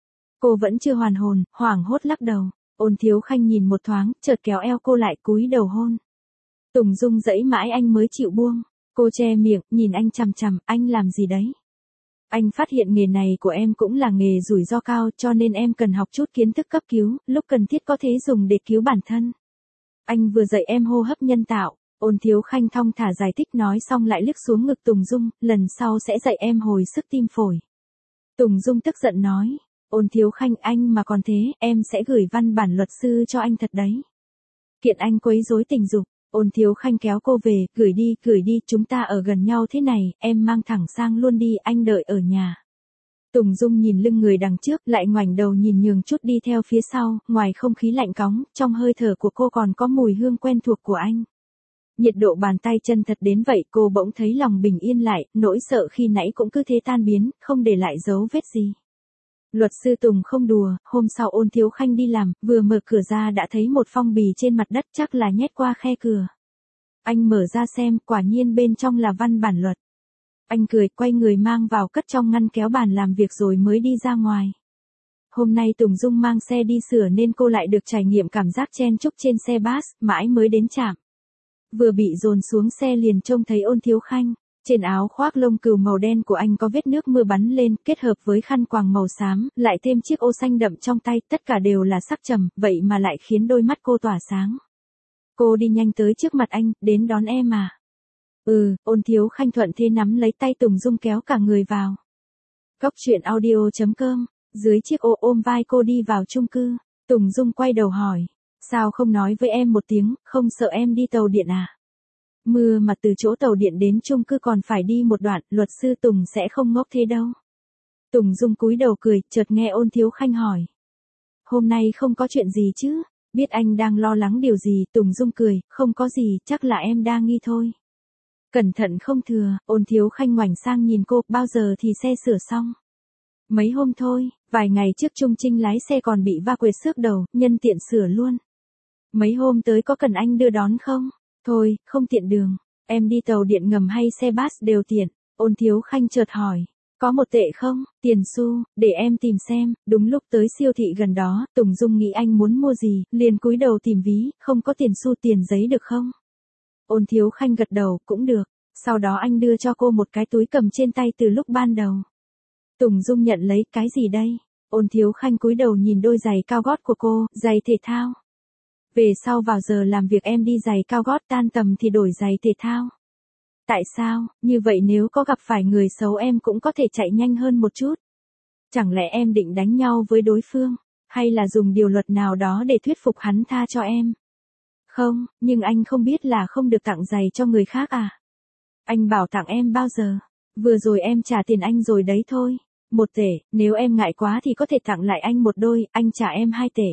A: Cô vẫn chưa hoàn hồn, hoảng hốt lắc đầu. Ôn Thiếu Khanh nhìn một thoáng, chợt kéo eo cô lại cúi đầu hôn. Tùng Dung dãy mãi anh mới chịu buông. Cô che miệng, nhìn anh chằm chằm, anh làm gì đấy? Anh phát hiện nghề này của em cũng là nghề rủi ro cao, cho nên em cần học chút kiến thức cấp cứu, lúc cần thiết có thể dùng để cứu bản thân. Anh vừa dạy em hô hấp nhân tạo. Ôn Thiếu Khanh thong thả giải thích, nói xong lại liếc xuống ngực Tùng Dung, lần sau sẽ dạy em hồi sức tim phổi. Tùng Dung tức giận nói, Ôn Thiếu Khanh, anh mà còn thế, em sẽ gửi văn bản luật sư cho anh thật đấy. Kiện anh quấy rối tình dục. Ôn Thiếu Khanh kéo cô về, gửi đi, chúng ta ở gần nhau thế này, em mang thẳng sang luôn đi, anh đợi ở nhà. Tùng Dung nhìn lưng người đằng trước, lại ngoảnh đầu nhìn Nhường Chút đi theo phía sau, ngoài không khí lạnh cóng, trong hơi thở của cô còn có mùi hương quen thuộc của anh. Nhiệt độ bàn tay chân thật đến vậy, cô bỗng thấy lòng bình yên lại, nỗi sợ khi nãy cũng cứ thế tan biến, không để lại dấu vết gì. Luật sư Tùng không đùa, hôm sau Ôn Thiếu Khanh đi làm, vừa mở cửa ra đã thấy một phong bì trên mặt đất, chắc là nhét qua khe cửa. Anh mở ra xem, quả nhiên bên trong là văn bản luật. Anh cười, quay người mang vào cất trong ngăn kéo bàn làm việc rồi mới đi ra ngoài. Hôm nay Tùng Dung mang xe đi sửa nên cô lại được trải nghiệm cảm giác chen chúc trên xe bus, mãi mới đến trạm. Vừa bị dồn xuống xe liền trông thấy Ôn Thiếu Khanh. Trên áo khoác lông cừu màu đen của anh có vết nước mưa bắn lên, kết hợp với khăn quàng màu xám, lại thêm chiếc ô xanh đậm trong tay, tất cả đều là sắc trầm, vậy mà lại khiến đôi mắt cô tỏa sáng. Cô đi nhanh tới trước mặt anh, đến đón em à? Ôn Thiếu Khanh thuận thế nắm lấy tay Tùng Dung kéo cả người vào. Cốc truyện audio.com, dưới chiếc ô ôm vai cô đi vào chung cư, Tùng Dung quay đầu hỏi, sao không nói với em một tiếng, không sợ em đi tàu điện à? Mưa mà từ chỗ tàu điện đến chung cư còn phải đi một đoạn, luật sư Tùng sẽ không ngốc thế đâu. Tùng Dung cúi đầu cười, chợt nghe Ôn Thiếu Khanh hỏi. Hôm nay không có chuyện gì chứ? Biết anh đang lo lắng điều gì, Tùng Dung cười, không có gì, chắc là em đang nghi thôi. Cẩn thận không thừa, Ôn Thiếu Khanh ngoảnh sang nhìn cô, bao giờ thì xe sửa xong? Mấy hôm thôi, vài ngày trước Trung Trinh lái xe còn bị va quệt xước đầu, nhân tiện sửa luôn. Mấy hôm tới có cần anh đưa đón không? Thôi, không tiện đường, em đi tàu điện ngầm hay xe bus đều tiện. Ôn Thiếu Khanh chợt hỏi, có một tệ không? Tiền xu, để em tìm xem. Đúng lúc tới siêu thị gần đó, Tùng Dung nghĩ anh muốn mua gì, liền cúi đầu tìm ví, không có tiền xu tiền giấy được không? Ôn Thiếu Khanh gật đầu, cũng được. Sau đó anh đưa cho cô một cái túi cầm trên tay từ lúc ban đầu. Tùng Dung nhận lấy, cái gì đây? Ôn Thiếu Khanh cúi đầu nhìn đôi giày cao gót của cô, giày thể thao. Về sau vào giờ làm việc em đi giày cao gót, tan tầm thì đổi giày thể thao. Tại sao? Như vậy nếu có gặp phải người xấu em cũng có thể chạy nhanh hơn một chút. Chẳng lẽ em định đánh nhau với đối phương, hay là dùng điều luật nào đó để thuyết phục hắn tha cho em? Không, nhưng anh không biết là không được tặng giày cho người khác à? Anh bảo tặng em bao giờ? Vừa rồi em trả tiền anh rồi đấy thôi. 1 tể, nếu em ngại quá thì có thể tặng lại anh một đôi, anh trả em 2 tể.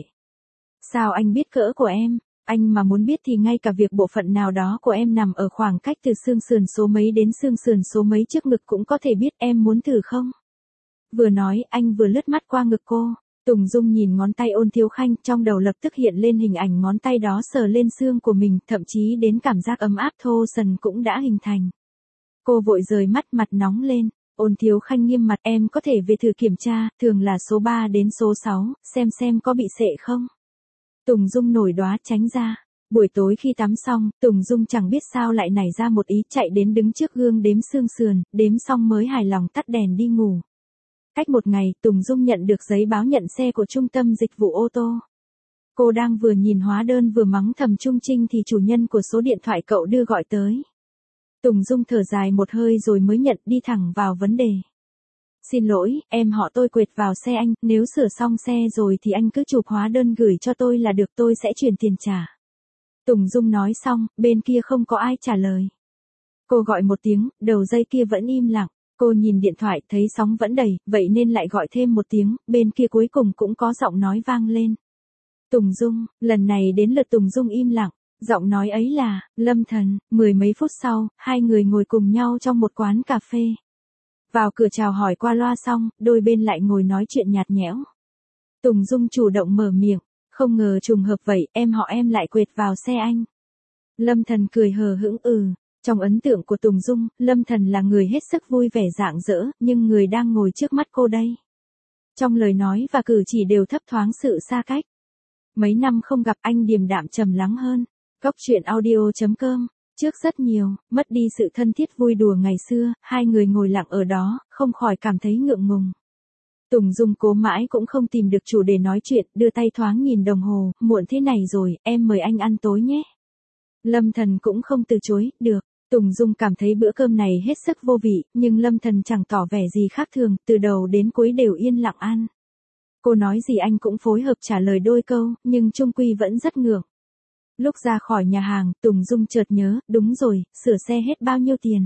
A: Sao anh biết cỡ của em? Anh mà muốn biết thì ngay cả việc bộ phận nào đó của em nằm ở khoảng cách từ xương sườn số mấy đến xương sườn số mấy trước ngực cũng có thể biết, em muốn thử không? Vừa nói, anh vừa lướt mắt qua ngực cô. Tùng Dung nhìn ngón tay Ôn Thiếu Khanh, trong đầu lập tức hiện lên hình ảnh ngón tay đó sờ lên xương của mình, thậm chí đến cảm giác ấm áp thô sần cũng đã hình thành. Cô vội rời mắt, mặt nóng lên. Ôn Thiếu Khanh nghiêm mặt, em có thể về thử kiểm tra, thường là số 3 đến số 6, xem có bị sệ không? Tùng Dung nổi đoá tránh ra. Buổi tối khi tắm xong, Tùng Dung chẳng biết sao lại nảy ra một ý, chạy đến đứng trước gương đếm xương sườn, đếm xong mới hài lòng tắt đèn đi ngủ. Cách một ngày, Tùng Dung nhận được giấy báo nhận xe của trung tâm dịch vụ ô tô. Cô đang vừa nhìn hóa đơn vừa mắng thầm Trung Trinh thì chủ nhân của số điện thoại cậu đưa gọi tới. Tùng Dung thở dài một hơi rồi mới nhận, đi thẳng vào vấn đề. Xin lỗi, em họ tôi quệt vào xe anh, nếu sửa xong xe rồi thì anh cứ chụp hóa đơn gửi cho tôi là được, tôi sẽ chuyển tiền trả. Tùng Dung nói xong, bên kia không có ai trả lời. Cô gọi một tiếng, đầu dây kia vẫn im lặng. Cô nhìn điện thoại thấy sóng vẫn đầy, vậy nên lại gọi thêm một tiếng, bên kia cuối cùng cũng có giọng nói vang lên. Tùng Dung, lần này đến lượt Tùng Dung im lặng. Giọng nói ấy là, Lâm Thần. 10 mấy phút sau, hai người ngồi cùng nhau trong một quán cà phê. Vào cửa chào hỏi qua loa xong, đôi bên lại ngồi nói chuyện nhạt nhẽo. Tùng Dung chủ động mở miệng, không ngờ trùng hợp vậy, em họ em lại quệt vào xe anh. Lâm Thần cười hờ hững Trong ấn tượng của Tùng Dung, Lâm Thần là người hết sức vui vẻ rạng rỡ, nhưng người đang ngồi trước mắt cô đây. Trong lời nói và cử chỉ đều thấp thoáng sự xa cách. Mấy năm không gặp anh điềm đạm trầm lắng hơn. Cốc truyện audio.com, trước rất nhiều, mất đi sự thân thiết vui đùa ngày xưa, hai người ngồi lặng ở đó, không khỏi cảm thấy ngượng ngùng. Tùng Dung cố mãi cũng không tìm được chủ đề nói chuyện, đưa tay thoáng nhìn đồng hồ, muộn thế này rồi, em mời anh ăn tối nhé. Lâm Thần cũng không từ chối, được. Tùng Dung cảm thấy bữa cơm này hết sức vô vị, nhưng Lâm Thần chẳng tỏ vẻ gì khác thường, từ đầu đến cuối đều yên lặng ăn. Cô nói gì anh cũng phối hợp trả lời đôi câu, nhưng chung quy vẫn rất ngượng. Lúc ra khỏi nhà hàng, Tùng Dung chợt nhớ, đúng rồi, sửa xe hết bao nhiêu tiền?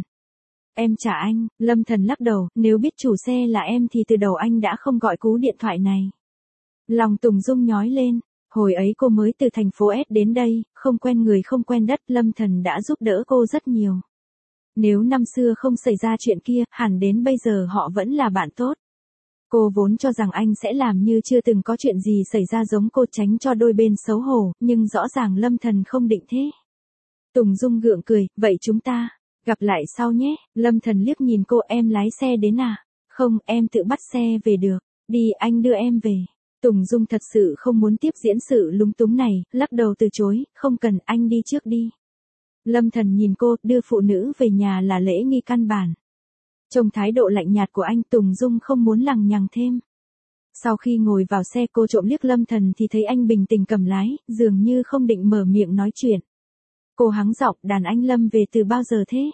A: Em trả anh. Lâm Thần lắc đầu, nếu biết chủ xe là em thì từ đầu anh đã không gọi cú điện thoại này. Lòng Tùng Dung nhói lên, hồi ấy cô mới từ thành phố S đến đây, không quen người không quen đất, Lâm Thần đã giúp đỡ cô rất nhiều. Nếu năm xưa không xảy ra chuyện kia, hẳn đến bây giờ họ vẫn là bạn tốt. Cô vốn cho rằng anh sẽ làm như chưa từng có chuyện gì xảy ra giống cô, tránh cho đôi bên xấu hổ, nhưng rõ ràng Lâm Thần không định thế. Tùng Dung gượng cười, vậy chúng ta, Gặp lại sau nhé, Lâm Thần liếc nhìn cô, em lái xe đến à? Không, em tự bắt xe về được. Đi, anh đưa em về. Tùng Dung thật sự không muốn tiếp diễn sự lúng túng này, lắc đầu từ chối, không cần, anh đi trước đi. Lâm Thần nhìn cô, đưa phụ nữ về nhà là lễ nghi căn bản. Trong thái độ lạnh nhạt của anh, Tùng Dung không muốn lằng nhằng thêm. Sau khi ngồi vào xe, cô trộm liếc Lâm Thần thì thấy anh bình tĩnh cầm lái, dường như không định mở miệng nói chuyện. Cô hắng giọng, đàn anh Lâm về từ bao giờ thế?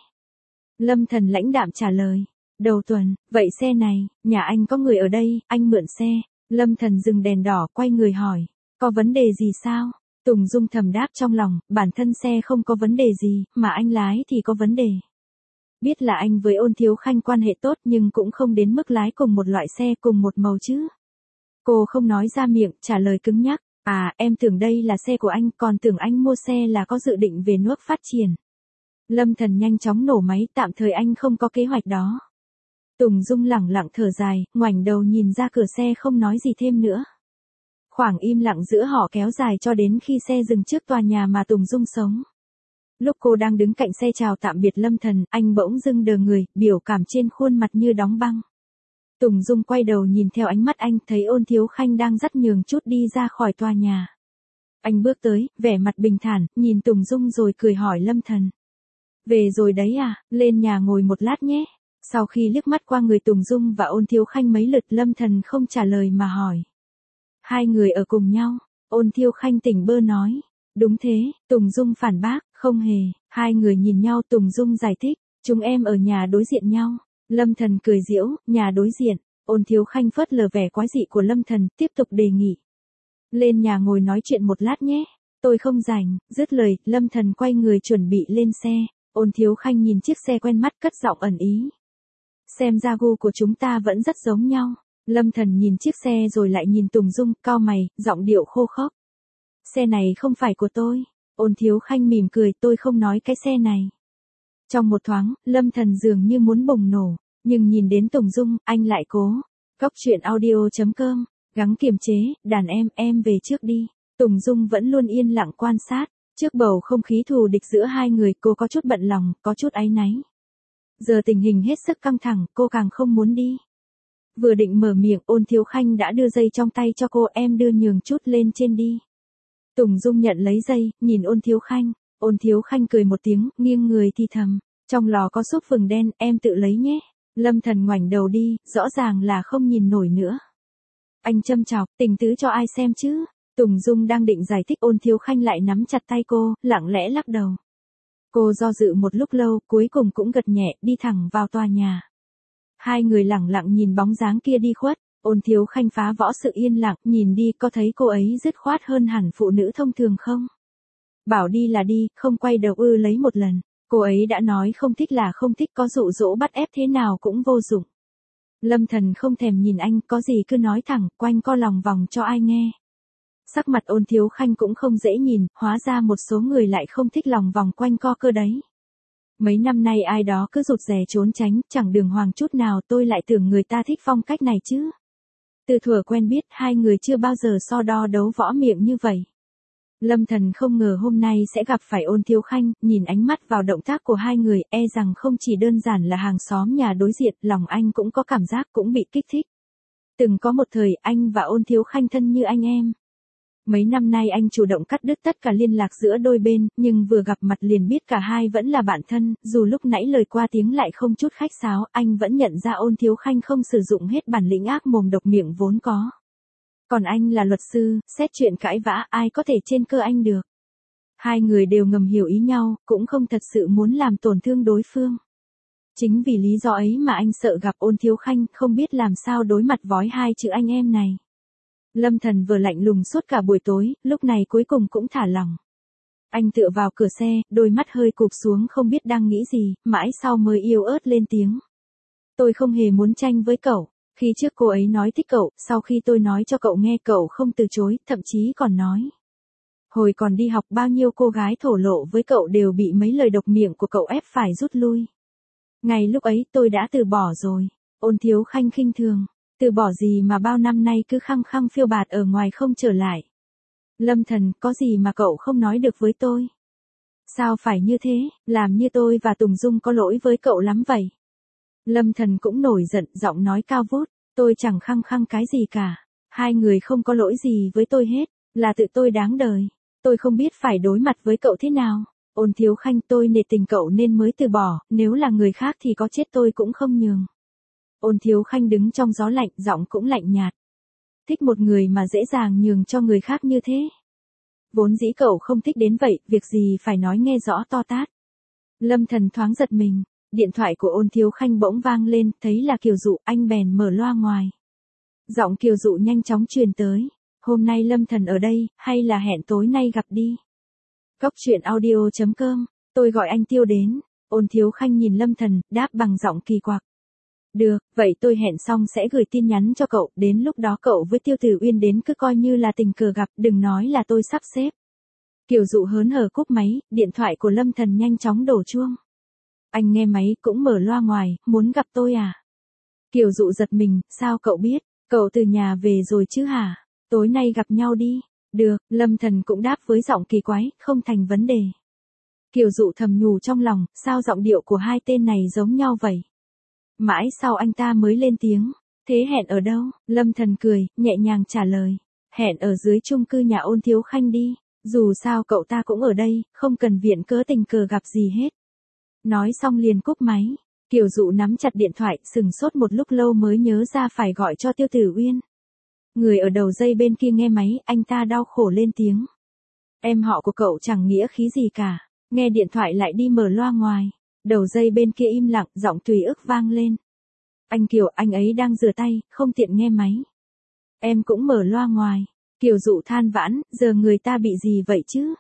A: Lâm Thần lãnh đạm trả lời, đầu tuần. Vậy xe này, nhà anh có người ở đây, anh mượn xe. Lâm Thần dừng đèn đỏ, quay người hỏi, có vấn đề gì sao? Tùng Dung thầm đáp trong lòng, bản thân xe không có vấn đề gì, mà anh lái thì có vấn đề. Biết là anh với Ôn Thiếu Khanh quan hệ tốt nhưng cũng không đến mức lái cùng một loại xe cùng một màu chứ. Cô không nói ra miệng, trả lời cứng nhắc, à, em tưởng đây là xe của anh, còn tưởng anh mua xe là có dự định về nước phát triển. Lâm Thần nhanh chóng nổ máy, tạm thời anh không có kế hoạch đó. Tùng Dung lẳng lặng thở dài, ngoảnh đầu nhìn ra cửa xe không nói gì thêm nữa. Khoảng im lặng giữa họ kéo dài cho đến khi xe dừng trước tòa nhà mà Tùng Dung sống. Lúc cô đang đứng cạnh xe chào tạm biệt Lâm Thần, anh bỗng dưng đờ người, biểu cảm trên khuôn mặt như đóng băng. Tùng Dung quay đầu nhìn theo ánh mắt anh, thấy Ôn Thiếu Khanh đang dắt nhường chút đi ra khỏi tòa nhà. Anh bước tới, vẻ mặt bình thản, nhìn Tùng Dung rồi cười hỏi Lâm Thần. Về rồi đấy à, lên nhà ngồi một lát nhé. Sau khi liếc mắt qua người Tùng Dung và Ôn Thiếu Khanh mấy lượt, Lâm Thần không trả lời mà hỏi. Hai người ở cùng nhau, Ôn Thiếu Khanh tỉnh bơ nói. Đúng thế, Tùng Dung phản bác, không hề. Hai người nhìn nhau, Tùng Dung giải thích, chúng em ở nhà đối diện nhau. Lâm Thần cười giễu, nhà đối diện. Ôn Thiếu Khanh phớt lờ vẻ quái dị của Lâm Thần, tiếp tục đề nghị. Lên nhà ngồi nói chuyện một lát nhé. Tôi không rảnh. Dứt lời, Lâm Thần quay người chuẩn bị lên xe. Ôn Thiếu Khanh nhìn chiếc xe quen mắt, cất giọng ẩn ý. Xem ra gu của chúng ta vẫn rất giống nhau. Lâm Thần nhìn chiếc xe rồi lại nhìn Tùng Dung, cau mày, giọng điệu khô khốc. Xe này không phải của tôi. Ôn Thiếu Khanh mỉm cười, tôi không nói cái xe này. Trong một thoáng, Lâm Thần dường như muốn bùng nổ, nhưng nhìn đến Tùng Dung, anh lại cố. Góc truyện audio.com, gắng kiềm chế, đàn em về trước đi. Tùng Dung vẫn luôn yên lặng quan sát. Trước bầu không khí thù địch giữa hai người, cô có chút bận lòng, có chút áy náy. Giờ tình hình hết sức căng thẳng, cô càng không muốn đi. Vừa định mở miệng, Ôn Thiếu Khanh đã đưa dây trong tay cho cô, em đưa nhường chút lên trên đi. Tùng Dung nhận lấy dây, nhìn Ôn Thiếu Khanh. Ôn Thiếu Khanh cười một tiếng, nghiêng người thì thầm. Trong lò có súp vừng đen, em tự lấy nhé. Lâm Thần ngoảnh đầu đi, rõ ràng là không nhìn nổi nữa. Anh châm chọc, tình tứ cho ai xem chứ? Tùng Dung đang định giải thích, Ôn Thiếu Khanh lại nắm chặt tay cô, lặng lẽ lắc đầu. Cô do dự một lúc lâu, cuối cùng cũng gật nhẹ, đi thẳng vào tòa nhà. Hai người lẳng lặng nhìn bóng dáng kia đi khuất. Ôn Thiếu Khanh phá võ sự yên lặng, nhìn đi, có thấy cô ấy dứt khoát hơn hẳn phụ nữ thông thường không? Bảo đi là đi, không quay đầu lấy một lần. Cô ấy đã nói không thích là không thích, có dụ dỗ bắt ép thế nào cũng vô dụng. Lâm Thần không thèm nhìn anh, có gì cứ nói thẳng, quanh co lòng vòng cho ai nghe. Sắc mặt Ôn Thiếu Khanh cũng không dễ nhìn, hóa ra một số người lại không thích lòng vòng quanh co cơ đấy. Mấy năm nay ai đó cứ rụt rè trốn tránh, chẳng đường hoàng chút nào, tôi lại tưởng người ta thích phong cách này chứ. Từ thuở quen biết, hai người chưa bao giờ so đo đấu võ miệng như vậy. Lâm Thần không ngờ hôm nay sẽ gặp phải Ôn Thiếu Khanh, nhìn ánh mắt vào động tác của hai người, e rằng không chỉ đơn giản là hàng xóm nhà đối diện, lòng anh cũng có cảm giác, cũng bị kích thích. Từng có một thời, anh và Ôn Thiếu Khanh thân như anh em. Mấy năm nay anh chủ động cắt đứt tất cả liên lạc giữa đôi bên, nhưng vừa gặp mặt liền biết cả hai vẫn là bạn thân, dù lúc nãy lời qua tiếng lại không chút khách sáo, anh vẫn nhận ra Ôn Thiếu Khanh không sử dụng hết bản lĩnh ác mồm độc miệng vốn có. Còn anh là luật sư, xét chuyện cãi vã, ai có thể trên cơ anh được. Hai người đều ngầm hiểu ý nhau, cũng không thật sự muốn làm tổn thương đối phương. Chính vì lý do ấy mà anh sợ gặp Ôn Thiếu Khanh, không biết làm sao đối mặt với hai chữ anh em này. Lâm Thần vừa lạnh lùng suốt cả buổi tối, lúc này cuối cùng cũng thả lỏng. Anh tựa vào cửa xe, đôi mắt hơi cụp xuống không biết đang nghĩ gì, mãi sau mới yếu ớt lên tiếng. Tôi không hề muốn tranh với cậu. Khi trước cô ấy nói thích cậu, sau khi tôi nói cho cậu nghe cậu không từ chối, thậm chí còn nói. Hồi còn đi học bao nhiêu cô gái thổ lộ với cậu đều bị mấy lời độc miệng của cậu ép phải rút lui. Ngày lúc ấy tôi đã từ bỏ rồi. Ôn Thiếu Khanh khinh thường. Từ bỏ gì mà bao năm nay cứ khăng khăng phiêu bạt ở ngoài không trở lại. Lâm Thần, có gì mà cậu không nói được với tôi? Sao phải như thế, làm như tôi và Tùng Dung có lỗi với cậu lắm vậy. Lâm Thần cũng nổi giận, giọng nói cao vút, tôi chẳng khăng khăng cái gì cả. Hai người không có lỗi gì với tôi hết, là tự tôi đáng đời. Tôi không biết phải đối mặt với cậu thế nào. Ôn Thiếu Khanh, tôi nể tình cậu nên mới từ bỏ, nếu là người khác thì có chết tôi cũng không nhường. Ôn Thiếu Khanh đứng trong gió lạnh, giọng cũng lạnh nhạt. Thích một người mà dễ dàng nhường cho người khác như thế. Vốn dĩ cậu không thích đến vậy, việc gì phải nói nghe rõ to tát. Lâm Thần thoáng giật mình, điện thoại của Ôn Thiếu Khanh bỗng vang lên, thấy là Kiều Dụ, anh bèn mở loa ngoài. Giọng Kiều Dụ nhanh chóng truyền tới, hôm nay Lâm Thần ở đây, hay là hẹn tối nay gặp đi. Cốc truyện audio.com, tôi gọi anh Tiêu đến. Ôn Thiếu Khanh nhìn Lâm Thần, đáp bằng giọng kỳ quặc. Được, vậy tôi hẹn xong sẽ gửi tin nhắn cho cậu, đến lúc đó cậu với Tiêu Tử Uyên đến cứ coi như là tình cờ gặp, đừng nói là tôi sắp xếp. Kiều Dụ hớn hở cúp máy, điện thoại của Lâm Thần nhanh chóng đổ chuông. Anh nghe máy cũng mở loa ngoài, muốn gặp tôi à? Kiều Dụ giật mình, sao cậu biết, cậu từ nhà về rồi chứ hả? Tối nay gặp nhau đi. Được, Lâm Thần cũng đáp với giọng kỳ quái, không thành vấn đề. Kiều Dụ thầm nhủ trong lòng, sao giọng điệu của hai tên này giống nhau vậy? Mãi sau anh ta mới lên tiếng, thế hẹn ở đâu? Lâm Thần cười, nhẹ nhàng trả lời, hẹn ở dưới chung cư nhà Ôn Thiếu Khanh đi, dù sao cậu ta cũng ở đây, không cần viện cớ tình cờ gặp gì hết. Nói xong liền cúp máy, Kiều Dụ nắm chặt điện thoại, sừng sốt một lúc lâu mới nhớ ra phải gọi cho Tiêu Tử Uyên. Người ở đầu dây bên kia nghe máy, anh ta đau khổ lên tiếng. Em họ của cậu chẳng nghĩa khí gì cả, nghe điện thoại lại đi mở loa ngoài. Đầu dây bên kia im lặng, giọng tùy ức vang lên. Anh Kiều, anh ấy đang rửa tay, không tiện nghe máy. Em cũng mở loa ngoài. Kiều Dụ than vãn, giờ người ta bị gì vậy chứ?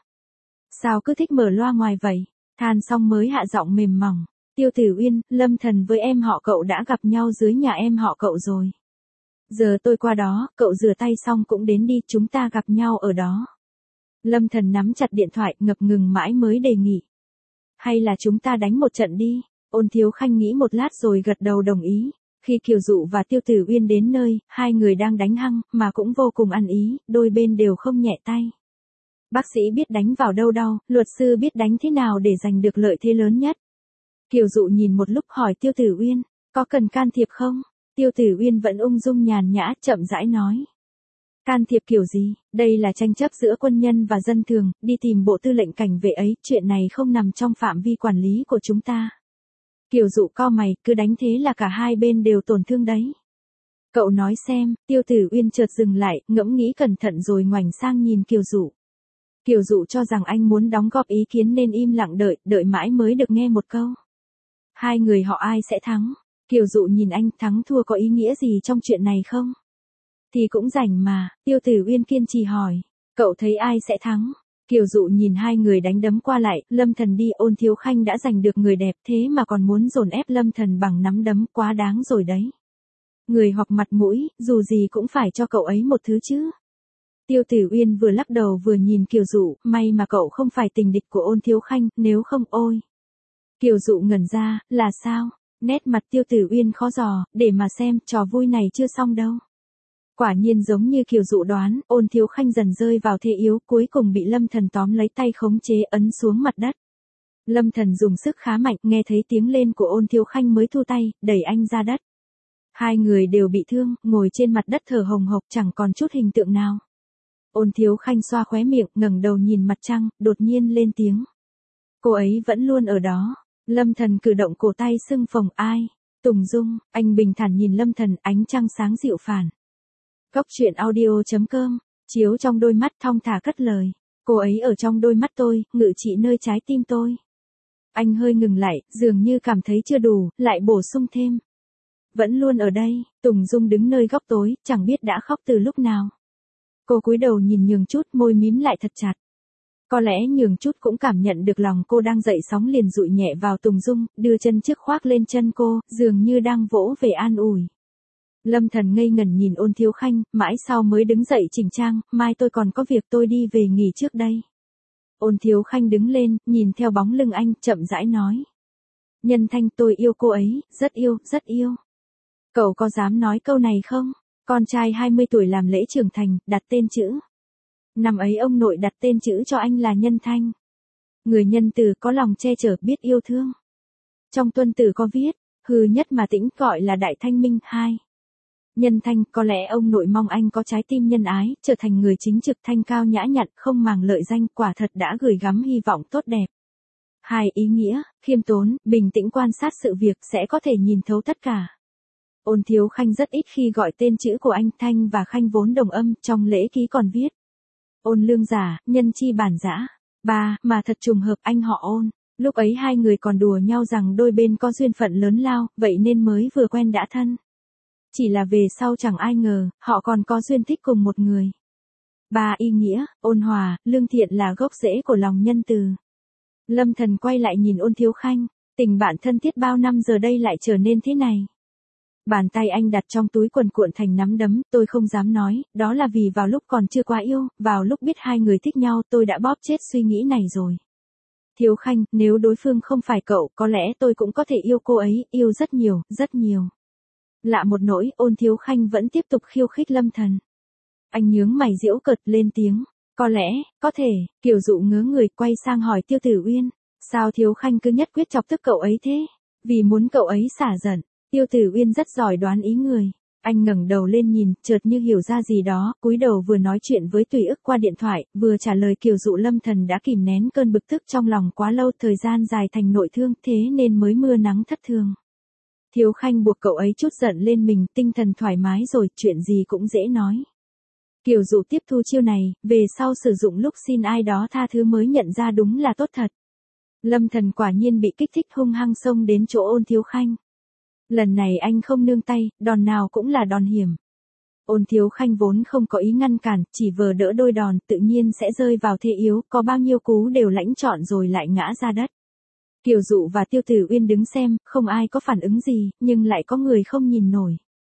A: Sao cứ thích mở loa ngoài vậy? Than xong mới hạ giọng mềm mỏng. Tiêu Tử Uyên, Lâm Thần với em họ cậu đã gặp nhau dưới nhà em họ cậu rồi. Giờ tôi qua đó, cậu rửa tay xong cũng đến đi, chúng ta gặp nhau ở đó. Lâm Thần nắm chặt điện thoại, ngập ngừng mãi mới đề nghị. Hay là chúng ta đánh một trận đi? Ôn Thiếu Khanh nghĩ một lát rồi gật đầu đồng ý. Khi Kiều Dụ và Tiêu Tử Uyên đến nơi, hai người đang đánh hăng, mà cũng vô cùng ăn ý, đôi bên đều không nhẹ tay. Bác sĩ biết đánh vào đâu đau, luật sư biết đánh thế nào để giành được lợi thế lớn nhất. Kiều Dụ nhìn một lúc hỏi Tiêu Tử Uyên, có cần can thiệp không? Tiêu Tử Uyên vẫn ung dung nhàn nhã, chậm rãi nói. Can thiệp kiểu gì, đây là tranh chấp giữa quân nhân và dân thường, đi tìm bộ tư lệnh cảnh vệ ấy, chuyện này không nằm trong phạm vi quản lý của chúng ta. Kiều Dụ cau mày, cứ đánh thế là cả hai bên đều tổn thương đấy. Cậu nói xem, Tiêu Tử Uyên chợt dừng lại, ngẫm nghĩ cẩn thận rồi ngoảnh sang nhìn Kiều Dụ. Kiều Dụ cho rằng anh muốn đóng góp ý kiến nên im lặng đợi mãi mới được nghe một câu. Hai người họ ai sẽ thắng? Kiều Dụ nhìn anh, thắng thua có ý nghĩa gì trong chuyện này không? Thì cũng rảnh mà, Tiêu Tử Uyên kiên trì hỏi. Cậu thấy ai sẽ thắng? Kiều Dụ nhìn hai người đánh đấm qua lại, Lâm Thần đi, Ôn Thiếu Khanh đã giành được người đẹp thế mà còn muốn dồn ép Lâm Thần bằng nắm đấm, quá đáng rồi đấy. Người hoặc mặt mũi, dù gì cũng phải cho cậu ấy một thứ chứ. Tiêu Tử Uyên vừa lắc đầu vừa nhìn Kiều Dụ, may mà cậu không phải tình địch của Ôn Thiếu Khanh, nếu không ôi. Kiều Dụ ngẩn ra, là sao? Nét mặt Tiêu Tử Uyên khó dò, để mà xem, trò vui này chưa xong đâu. Quả nhiên giống như Kiều Dụ đoán, Ôn Thiếu Khanh dần rơi vào thế yếu, cuối cùng bị Lâm Thần tóm lấy tay khống chế ấn xuống mặt đất. Lâm Thần dùng sức khá mạnh, nghe thấy tiếng lên của Ôn Thiếu Khanh mới thu tay, đẩy anh ra đất. Hai người đều bị thương, ngồi trên mặt đất thở hồng hộc, chẳng còn chút hình tượng nào. Ôn Thiếu Khanh xoa khóe miệng, ngẩng đầu nhìn mặt trăng, đột nhiên lên tiếng. Cô ấy vẫn luôn ở đó. Lâm Thần cử động cổ tay sưng phồng, ai? Tùng Dung. Anh bình thản nhìn Lâm Thần, ánh trăng sáng dịu phản. Cốc truyện audio.com, chiếu trong đôi mắt thong thả cất lời. Cô ấy ở trong đôi mắt tôi, ngự trị nơi trái tim tôi. Anh hơi ngừng lại, dường như cảm thấy chưa đủ, lại bổ sung thêm. Vẫn luôn ở đây. Tùng Dung đứng nơi góc tối, chẳng biết đã khóc từ lúc nào. Cô cúi đầu nhìn Nhường Chút, môi mím lại thật chặt. Có lẽ Nhường Chút cũng cảm nhận được lòng cô đang dậy sóng, liền dụi nhẹ vào Tùng Dung, đưa chân trước khoác lên chân cô, dường như đang vỗ về an ủi. Lâm Thần ngây ngẩn nhìn Ôn Thiếu Khanh, mãi sau mới đứng dậy chỉnh trang, mai tôi còn có việc, tôi đi về nghỉ trước đây. Ôn Thiếu Khanh đứng lên, nhìn theo bóng lưng anh, chậm rãi nói. Nhân Thanh, tôi yêu cô ấy, rất yêu, rất yêu. Cậu có dám nói câu này không? Con trai 20 tuổi làm lễ trưởng thành, đặt tên chữ. Năm ấy ông nội đặt tên chữ cho anh là Nhân Thanh. Người nhân từ có lòng che chở biết yêu thương. Trong tuân tử có viết, hư nhất mà tĩnh gọi là đại thanh minh. 2. Nhân thanh, có lẽ ông nội mong anh có trái tim nhân ái, trở thành người chính trực thanh cao nhã nhặn, không màng lợi danh, quả thật đã gửi gắm hy vọng tốt đẹp. 2. Ý nghĩa, khiêm tốn, bình tĩnh quan sát sự việc sẽ có thể nhìn thấu tất cả. Ôn Thiếu Khanh rất ít khi gọi tên chữ của anh, Thanh và Khanh vốn đồng âm, trong lễ ký còn viết. Ôn lương giả, nhân chi bản giã. 3. Mà thật trùng hợp anh họ Ôn. Lúc ấy hai người còn đùa nhau rằng đôi bên có duyên phận lớn lao, vậy nên mới vừa quen đã thân. Chỉ là về sau chẳng ai ngờ, họ còn có duyên thích cùng một người. 3. Ý nghĩa, ôn hòa, lương thiện là gốc rễ của lòng nhân từ. Lâm Thần quay lại nhìn Ôn Thiếu Khanh, tình bạn thân thiết bao năm giờ đây lại trở nên thế này. Bàn tay anh đặt trong túi quần cuộn thành nắm đấm, tôi không dám nói, đó là vì vào lúc còn chưa quá yêu, vào lúc biết hai người thích nhau tôi đã bóp chết suy nghĩ này rồi. Thiếu Khanh, nếu đối phương không phải cậu, có lẽ tôi cũng có thể yêu cô ấy, yêu rất nhiều, rất nhiều. Lạ một nỗi, Ôn Thiếu Khanh vẫn tiếp tục khiêu khích Lâm Thần. Anh nhướng mày giễu cợt lên tiếng, có lẽ, có thể, Kiều Dụ ngớ người quay sang hỏi Tiêu Tử Uyên, sao Thiếu Khanh cứ nhất quyết chọc tức cậu ấy thế, vì muốn cậu ấy xả giận. Tiêu Tử Uyên rất giỏi đoán ý người. Anh ngẩng đầu lên nhìn, chợt như hiểu ra gì đó, cúi đầu vừa nói chuyện với Tùy Ức qua điện thoại, vừa trả lời Kiều Dụ. Lâm Thần đã kìm nén cơn bực tức trong lòng quá lâu, thời gian dài thành nội thương, thế nên mới mưa nắng thất thường. Thiếu Khanh buộc cậu ấy chút giận lên mình, tinh thần thoải mái rồi, chuyện gì cũng dễ nói. Kiều Dụ tiếp thu chiêu này, về sau sử dụng lúc xin ai đó tha thứ mới nhận ra đúng là tốt thật. Lâm Thần quả nhiên bị kích thích, hung hăng xông đến chỗ Ôn Thiếu Khanh. Lần này anh không nương tay, đòn nào cũng là đòn hiểm. Ôn Thiếu Khanh vốn không có ý ngăn cản, chỉ vờ đỡ đôi đòn, tự nhiên sẽ rơi vào thế yếu, có bao nhiêu cú đều lãnh trọn rồi lại ngã ra đất. Kiều Dụ và Tiêu Tử Uyên đứng xem, không ai có phản ứng gì, nhưng lại có người không nhìn nổi.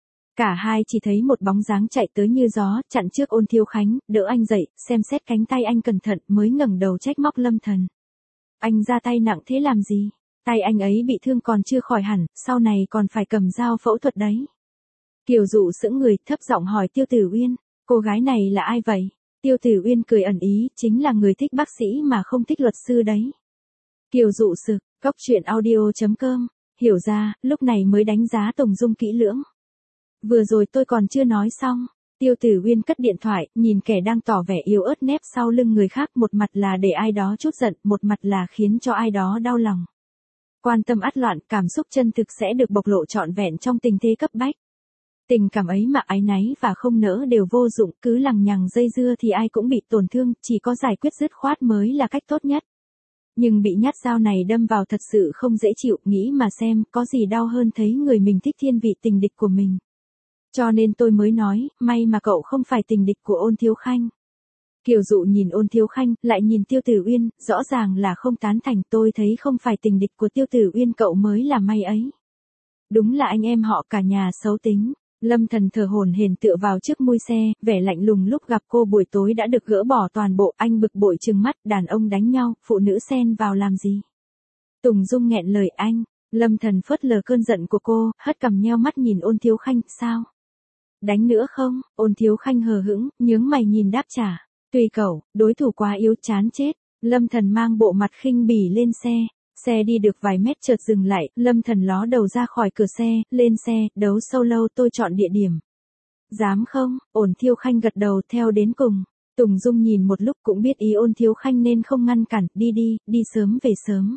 A: Cả hai chỉ thấy một bóng dáng chạy tới như gió, chặn trước Ôn Thiếu Khanh, đỡ anh dậy, xem xét cánh tay anh cẩn thận, mới ngẩng đầu trách móc Lâm Thần. Anh ra tay nặng thế làm gì? Tay anh ấy bị thương còn chưa khỏi hẳn, sau này còn phải cầm dao phẫu thuật đấy. Kiều Dụ sững người, thấp giọng hỏi Tiêu Tử Uyên, cô gái này là ai vậy? Tiêu Tử Uyên cười ẩn ý, chính là người thích bác sĩ mà không thích luật sư đấy. Kiều Dụ sực, cóc truyện audio.com, hiểu ra, lúc này mới đánh giá Tùng Dung kỹ lưỡng. Vừa rồi tôi còn chưa nói xong. Tiêu Tử Uyên cất điện thoại, nhìn kẻ đang tỏ vẻ yếu ớt nép sau lưng người khác, một mặt là để ai đó chút giận, một mặt là khiến cho ai đó đau lòng. Quan tâm ắt loạn, cảm xúc chân thực sẽ được bộc lộ trọn vẹn trong tình thế cấp bách. Tình cảm ấy mà áy náy và không nỡ đều vô dụng, cứ lằng nhằng dây dưa thì ai cũng bị tổn thương, chỉ có giải quyết dứt khoát mới là cách tốt nhất. Nhưng bị nhát dao này đâm vào thật sự không dễ chịu, nghĩ mà xem, có gì đau hơn thấy người mình thích thiên vị tình địch của mình. Cho nên tôi mới nói, may mà cậu không phải tình địch của Ôn Thiếu Khanh. Kiều Dụ nhìn Ôn Thiếu Khanh, lại nhìn Tiêu Tử Uyên, rõ ràng là không tán thành. Tôi thấy không phải tình địch của Tiêu Tử Uyên cậu mới là may ấy. Đúng là anh em họ cả nhà xấu tính. Lâm Thần thở hổn hển tựa vào trước mui xe, vẻ lạnh lùng lúc gặp cô buổi tối đã được gỡ bỏ toàn bộ. Anh bực bội trừng mắt, đàn ông đánh nhau, phụ nữ xen vào làm gì? Tùng Dung nghẹn lời anh. Lâm Thần phớt lờ cơn giận của cô, hất cằm nheo mắt nhìn Ôn Thiếu Khanh, sao? Đánh nữa không? Ôn Thiếu Khanh hờ hững, nhướng mày nhìn đáp trả. Tùy cậu, đối thủ quá yếu chán chết. Lâm Thần mang bộ mặt khinh bỉ lên xe. Xe đi được vài mét chợt dừng lại, Lâm Thần ló đầu ra khỏi cửa xe, lên xe, đấu solo tôi chọn địa điểm. Dám không? Ôn Thiếu Khanh gật đầu theo đến cùng. Tùng Dung nhìn một lúc cũng biết ý Ôn Thiếu Khanh nên không ngăn cản, đi đi, đi sớm về sớm.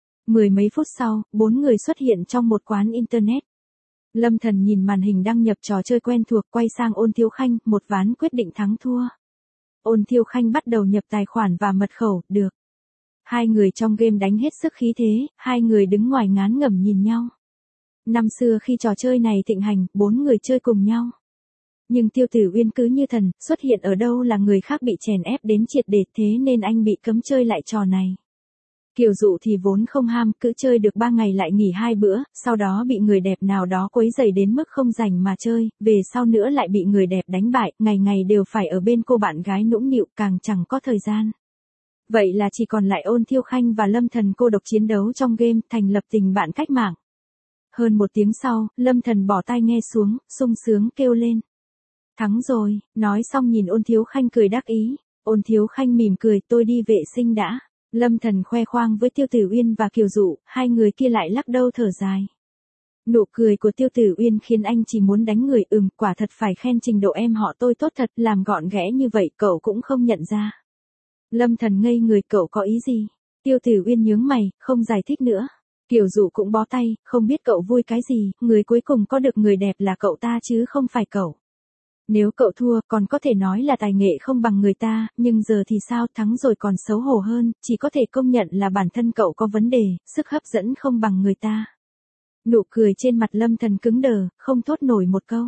A: 10 mấy phút sau, 4 người xuất hiện trong một quán internet. Lâm Thần nhìn màn hình đăng nhập trò chơi quen thuộc, quay sang Ôn Thiếu Khanh, một ván quyết định thắng thua. Ôn Thiếu Khanh bắt đầu nhập tài khoản và mật khẩu, được. Hai người trong game đánh hết sức khí thế, hai người đứng ngoài ngán ngẩm nhìn nhau. Năm xưa khi trò chơi này thịnh hành, 4 người chơi cùng nhau. Nhưng Tiêu Tử Uyên cứ như thần, xuất hiện ở đâu là người khác bị chèn ép đến triệt để, thế nên anh bị cấm chơi lại trò này. Kiều Dụ thì vốn không ham, cứ chơi được 3 ngày lại nghỉ 2 bữa, sau đó bị người đẹp nào đó quấy rầy đến mức không rảnh mà chơi, về sau nữa lại bị người đẹp đánh bại, ngày ngày đều phải ở bên cô bạn gái nũng nịu, càng chẳng có thời gian. Vậy là chỉ còn lại Ôn Thiếu Khanh và Lâm Thần cô độc chiến đấu trong game, thành lập tình bạn cách mạng. Hơn 1 tiếng sau, Lâm Thần bỏ tai nghe xuống, sung sướng kêu lên. Thắng rồi, nói xong nhìn Ôn Thiếu Khanh cười đắc ý. Ôn Thiếu Khanh mỉm cười, tôi đi vệ sinh đã. Lâm Thần khoe khoang với Tiêu Tử Uyên và Kiều Dụ, hai người kia lại lắc đầu thở dài. Nụ cười của Tiêu Tử Uyên khiến anh chỉ muốn đánh người. Quả thật phải khen trình độ em họ tôi tốt thật, làm gọn ghẽ như vậy cậu cũng không nhận ra. Lâm Thần ngây người, cậu có ý gì? Tiêu Tử Uyên nhướng mày, không giải thích nữa. Kiều Dụ cũng bó tay, không biết cậu vui cái gì, người cuối cùng có được người đẹp là cậu ta chứ không phải cậu. Nếu cậu thua, còn có thể nói là tài nghệ không bằng người ta, nhưng giờ thì sao, thắng rồi còn xấu hổ hơn, chỉ có thể công nhận là bản thân cậu có vấn đề, sức hấp dẫn không bằng người ta. Nụ cười trên mặt Lâm Thần cứng đờ, không thốt nổi một câu.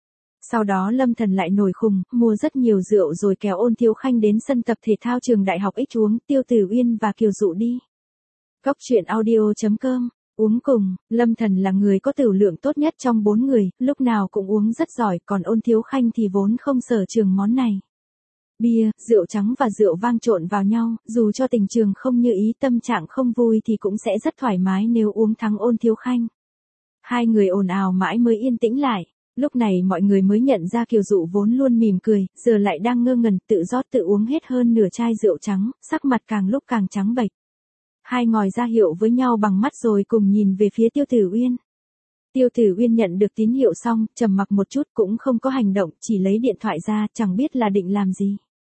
A: Sau đó Lâm Thần lại nổi khùng, mua rất nhiều rượu rồi kéo Ôn Thiếu Khanh đến sân tập thể thao trường đại học X uống, Tiêu Tử Uyên và Kiều Dụ đi. Cốc truyện audio.com. Uống cùng, Lâm Thần là người có tửu lượng tốt nhất trong 4 người, lúc nào cũng uống rất giỏi, còn Ôn Thiếu Khanh thì vốn không sở trường món này. Bia, rượu trắng và rượu vang trộn vào nhau, dù cho tình trường không như ý, tâm trạng không vui thì cũng sẽ rất thoải mái nếu uống thắng Ôn Thiếu Khanh. Hai người ồn ào mãi mới yên tĩnh lại. Lúc này mọi người mới nhận ra Kiều Dụ vốn luôn mỉm cười, giờ lại đang ngơ ngẩn tự rót tự uống hết hơn nửa chai rượu trắng, sắc mặt càng lúc càng trắng bệch. Hai ngòi ra hiệu với nhau bằng mắt rồi cùng nhìn về phía Tiêu Tử Uyên. Tiêu Tử Uyên nhận được tín hiệu xong, trầm mặc một chút cũng không có hành động, chỉ lấy điện thoại ra, chẳng biết là định làm gì.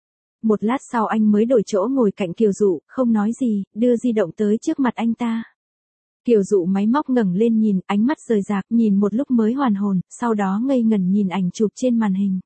A: Một lát sau anh mới đổi chỗ ngồi cạnh Kiều Dụ, không nói gì, đưa di động tới trước mặt anh ta. Kiều Dụ máy móc ngẩng lên nhìn, ánh mắt rời rạc, nhìn một lúc mới hoàn hồn, sau đó ngây ngẩn nhìn ảnh chụp trên màn hình.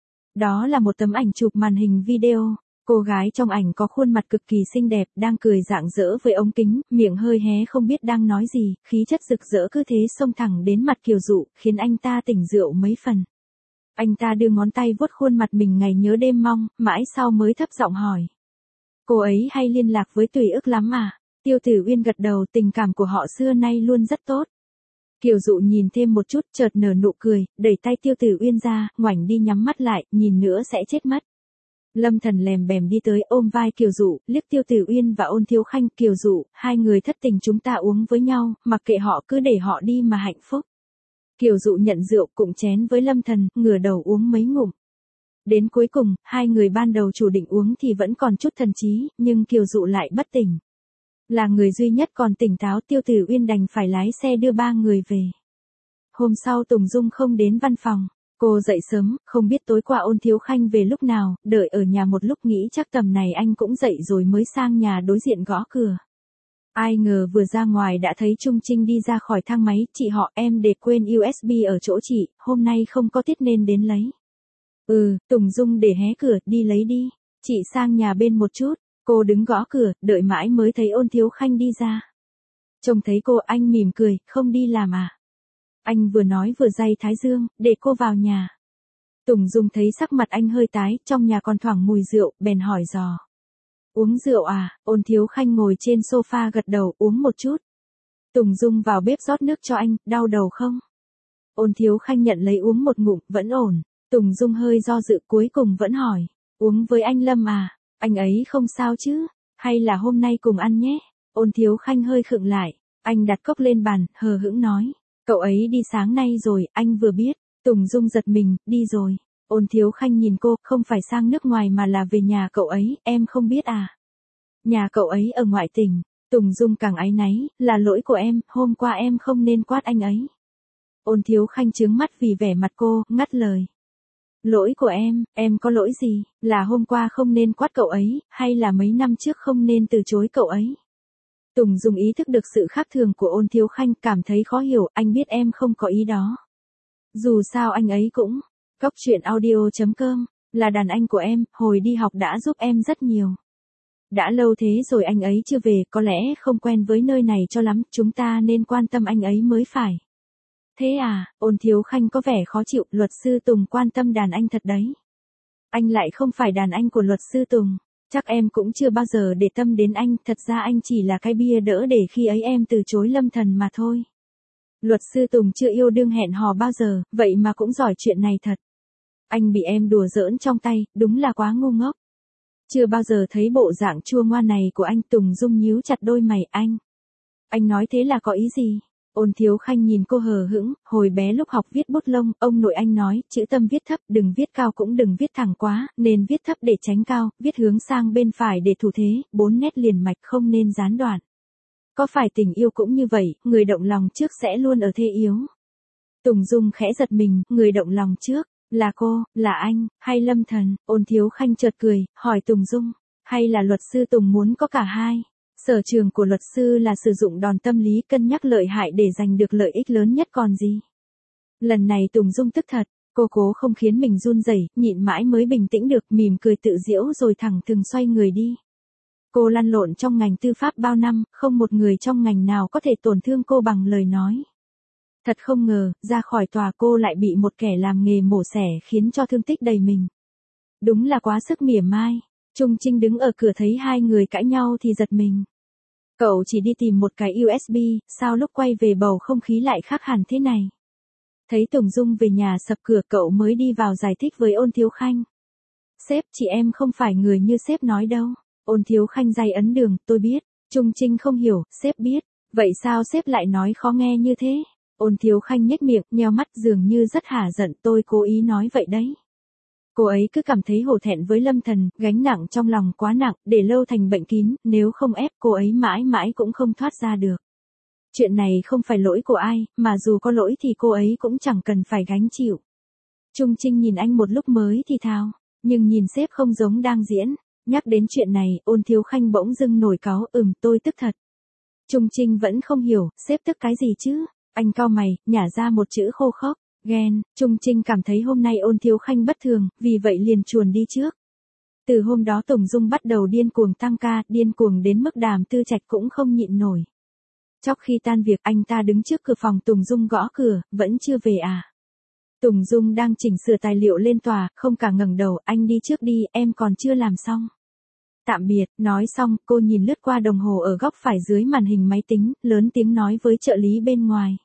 A: Đó là một tấm ảnh chụp màn hình video. Cô gái trong ảnh có khuôn mặt cực kỳ xinh đẹp, đang cười rạng rỡ với ống kính, miệng hơi hé không biết đang nói gì, khí chất rực rỡ cứ thế xông thẳng đến mặt Kiều Dụ, khiến anh ta tỉnh rượu mấy phần. Anh ta đưa ngón tay vuốt khuôn mặt mình ngày nhớ đêm mong, mãi sau mới thấp giọng hỏi. Cô ấy hay liên lạc với Tùy Ức lắm à? Tiêu Tử Uyên gật đầu, tình cảm của họ xưa nay luôn rất tốt. Kiều Dụ nhìn thêm một chút, chợt nở nụ cười, đẩy tay Tiêu Tử Uyên ra, ngoảnh đi nhắm mắt lại, nhìn nữa sẽ chết mất. Lâm Thần lèm bèm đi tới, ôm vai Kiều Dụ, liếc Tiêu Tử Uyên và Ôn Thiếu Khanh. Kiều Dụ, hai người thất tình chúng ta uống với nhau, mặc kệ họ, cứ để họ đi mà hạnh phúc. Kiều Dụ nhận rượu cụng chén với Lâm Thần, ngửa đầu uống mấy ngụm. Đến cuối cùng, hai người ban đầu chủ định uống thì vẫn còn chút thần trí, nhưng Kiều Dụ lại bất tỉnh. Là người duy nhất còn tỉnh táo, Tiêu Tử Uyên đành phải lái xe đưa ba người về. Hôm sau Tùng Dung không đến văn phòng. Cô dậy sớm, không biết tối qua Ôn Thiếu Khanh về lúc nào, đợi ở nhà một lúc nghĩ chắc tầm này anh cũng dậy rồi mới sang nhà đối diện gõ cửa. Ai ngờ vừa ra ngoài đã thấy Trung Trinh đi ra khỏi thang máy, chị họ em để quên USB ở chỗ chị, hôm nay không có tiết nên đến lấy. Tùng Dung để hé cửa, đi lấy đi, chị sang nhà bên một chút. Cô đứng gõ cửa, đợi mãi mới thấy Ôn Thiếu Khanh đi ra. Trông thấy cô anh mỉm cười, không đi làm à? Anh vừa nói vừa day thái dương, để cô vào nhà. Tùng Dung thấy sắc mặt anh hơi tái, trong nhà còn thoảng mùi rượu, bèn hỏi dò. Uống rượu à? Ôn Thiếu Khanh ngồi trên sofa gật đầu, uống một chút. Tùng Dung vào bếp rót nước cho anh, đau đầu không? Ôn Thiếu Khanh nhận lấy uống một ngụm, vẫn ổn. Tùng Dung hơi do dự cuối cùng vẫn hỏi. Uống với anh Lâm à? Anh ấy không sao chứ? Hay là hôm nay cùng ăn nhé? Ôn Thiếu Khanh hơi khựng lại. Anh đặt cốc lên bàn, hờ hững nói. Cậu ấy đi sáng nay rồi, anh vừa biết. Tùng Dung giật mình, đi rồi. Ôn Thiếu Khanh nhìn cô, không phải sang nước ngoài mà là về nhà cậu ấy, em không biết à? Nhà cậu ấy ở ngoại tỉnh. Tùng Dung càng áy náy, là lỗi của em, hôm qua em không nên quát anh ấy. Ôn Thiếu Khanh trướng mắt vì vẻ mặt cô, ngắt lời. Lỗi của em có lỗi gì, là hôm qua không nên quát cậu ấy, hay là mấy năm trước không nên từ chối cậu ấy? Tùng Dung ý thức được sự khác thường của Ôn Thiếu Khanh, cảm thấy khó hiểu, anh biết em không có ý đó. Dù sao anh ấy cũng, cốc truyện audio.com, là đàn anh của em, hồi đi học đã giúp em rất nhiều. Đã lâu thế rồi anh ấy chưa về, có lẽ không quen với nơi này cho lắm, chúng ta nên quan tâm anh ấy mới phải. Thế à? Ôn Thiếu Khanh có vẻ khó chịu, luật sư Tùng quan tâm đàn anh thật đấy. Anh lại không phải đàn anh của luật sư Tùng. Chắc em cũng chưa bao giờ để tâm đến anh, thật ra anh chỉ là cái bia đỡ để khi ấy em từ chối Lâm Thần mà thôi. Luật sư Tùng chưa yêu đương hẹn hò bao giờ, vậy mà cũng giỏi chuyện này thật. Anh bị em đùa giỡn trong tay, đúng là quá ngu ngốc. Chưa bao giờ thấy bộ dạng chua ngoan này của anh. Tùng Dung nhíu chặt đôi mày. Anh nói thế là có ý gì? Ôn Thiếu Khanh nhìn cô hờ hững, hồi bé lúc học viết bút lông, ông nội anh nói, chữ tâm viết thấp, đừng viết cao cũng đừng viết thẳng quá, nên viết thấp để tránh cao, viết hướng sang bên phải để thủ thế, 4 nét liền mạch không nên gián đoạn. Có phải tình yêu cũng như vậy, người động lòng trước sẽ luôn ở thế yếu. Tùng Dung khẽ giật mình, người động lòng trước, là cô, là anh, hay Lâm Thần? Ôn Thiếu Khanh chợt cười, hỏi Tùng Dung, hay là luật sư Tùng muốn có cả hai? Sở trường của luật sư là sử dụng đòn tâm lý cân nhắc lợi hại để giành được lợi ích lớn nhất còn gì. Lần này Tùng Dung tức thật, cô cố không khiến mình run rẩy, nhịn mãi mới bình tĩnh được, mỉm cười tự giễu rồi thẳng thừng xoay người đi. Cô lăn lộn trong ngành tư pháp bao năm, không một người trong ngành nào có thể tổn thương cô bằng lời nói. Thật không ngờ, ra khỏi tòa cô lại bị một kẻ làm nghề mổ xẻ khiến cho thương tích đầy mình. Đúng là quá sức mỉa mai. Trung Trinh đứng ở cửa thấy hai người cãi nhau thì giật mình. Cậu chỉ đi tìm một cái USB, sao lúc quay về bầu không khí lại khác hẳn thế này? Thấy Tùng Dung về nhà sập cửa cậu mới đi vào giải thích với Ôn Thiếu Khanh. Sếp, chị em không phải người như sếp nói đâu. Ôn Thiếu Khanh day ấn đường, tôi biết. Trung Trinh không hiểu, sếp biết. Vậy sao sếp lại nói khó nghe như thế? Ôn Thiếu Khanh nhếch miệng, nheo mắt dường như rất hả giận, tôi cố ý nói vậy đấy. Cô ấy cứ cảm thấy hổ thẹn với Lâm Thần, gánh nặng trong lòng quá nặng, để lâu thành bệnh kín, nếu không ép cô ấy mãi mãi cũng không thoát ra được. Chuyện này không phải lỗi của ai, mà dù có lỗi thì cô ấy cũng chẳng cần phải gánh chịu. Trung Trinh nhìn anh một lúc mới thì thào, nhưng nhìn sếp không giống đang diễn. Nhắc đến chuyện này, Ôn Thiếu Khanh bỗng dưng nổi cáu, tôi tức thật. Trung Trinh vẫn không hiểu, sếp tức cái gì chứ? Anh cau mày, nhả ra một chữ khô khốc. Ghen. Trung Trinh cảm thấy hôm nay Ôn Thiếu Khanh bất thường, vì vậy liền chuồn đi trước. Từ hôm đó Tùng Dung bắt đầu điên cuồng tăng ca, điên cuồng đến mức Đàm Tư Trạch cũng không nhịn nổi. Chốc khi tan việc anh ta đứng trước cửa phòng Tùng Dung gõ cửa, vẫn chưa về à? Tùng Dung đang chỉnh sửa tài liệu lên tòa, không cả ngẩng đầu, anh đi trước đi, em còn chưa làm xong. Tạm biệt, nói xong, cô nhìn lướt qua đồng hồ ở góc phải dưới màn hình máy tính, lớn tiếng nói với trợ lý bên ngoài.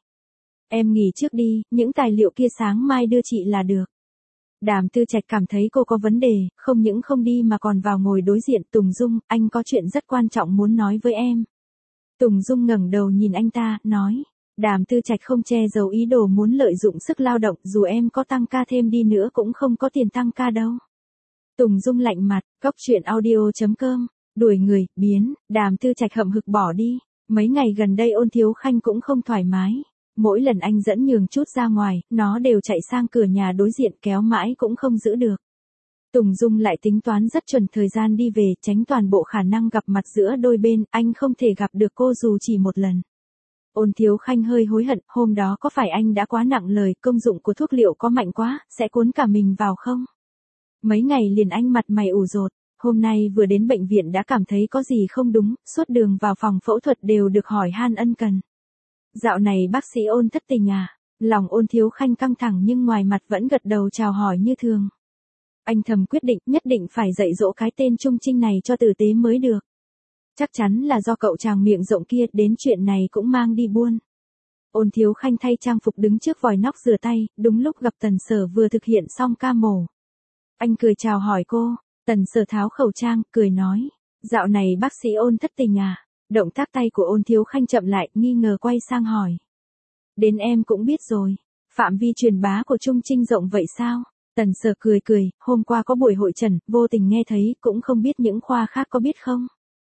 A: Em nghỉ trước đi, những tài liệu kia sáng mai đưa chị là được. Đàm Tư Trạch cảm thấy cô có vấn đề, không những không đi mà còn vào ngồi đối diện. Tùng Dung, anh có chuyện rất quan trọng muốn nói với em. Tùng Dung ngẩng đầu nhìn anh ta, nói. Đàm Tư Trạch không che giấu ý đồ muốn lợi dụng sức lao động, dù em có tăng ca thêm đi nữa cũng không có tiền tăng ca đâu. Tùng Dung lạnh mặt, góc chuyện audio.com, đuổi người, biến, Đàm Tư Trạch hậm hực bỏ đi. Mấy ngày gần đây Ôn Thiếu Khanh cũng không thoải mái. Mỗi lần anh dẫn nhường chút ra ngoài, nó đều chạy sang cửa nhà đối diện kéo mãi cũng không giữ được. Tùng Dung lại tính toán rất chuẩn thời gian đi về, tránh toàn bộ khả năng gặp mặt giữa đôi bên, anh không thể gặp được cô dù chỉ một lần. Ôn Thiếu Khanh hơi hối hận, hôm đó có phải anh đã quá nặng lời, công dụng của thuốc liệu có mạnh quá, sẽ cuốn cả mình vào không? Mấy ngày liền anh mặt mày ủ rột, hôm nay vừa đến bệnh viện đã cảm thấy có gì không đúng, suốt đường vào phòng phẫu thuật đều được hỏi han ân cần. Dạo này bác sĩ Ôn thất tình à? Lòng Ôn Thiếu Khanh căng thẳng nhưng ngoài mặt vẫn gật đầu chào hỏi như thường. Anh thầm quyết định nhất định phải dạy dỗ cái tên Trung Trinh này cho tử tế mới được. Chắc chắn là do cậu chàng miệng rộng kia đến chuyện này cũng mang đi buôn. Ôn Thiếu Khanh thay trang phục đứng trước vòi nóc rửa tay, đúng lúc gặp Tần Sở vừa thực hiện xong ca mổ. Anh cười chào hỏi cô, Tần Sở tháo khẩu trang, cười nói. Dạo này bác sĩ Ôn thất tình à? Động tác tay của Ôn Thiếu Khanh chậm lại, nghi ngờ quay sang hỏi. Đến em cũng biết rồi, phạm vi truyền bá của Trung Trinh rộng vậy sao? Tần Sở cười cười, hôm qua có buổi hội trần, vô tình nghe thấy, cũng không biết những khoa khác có biết không?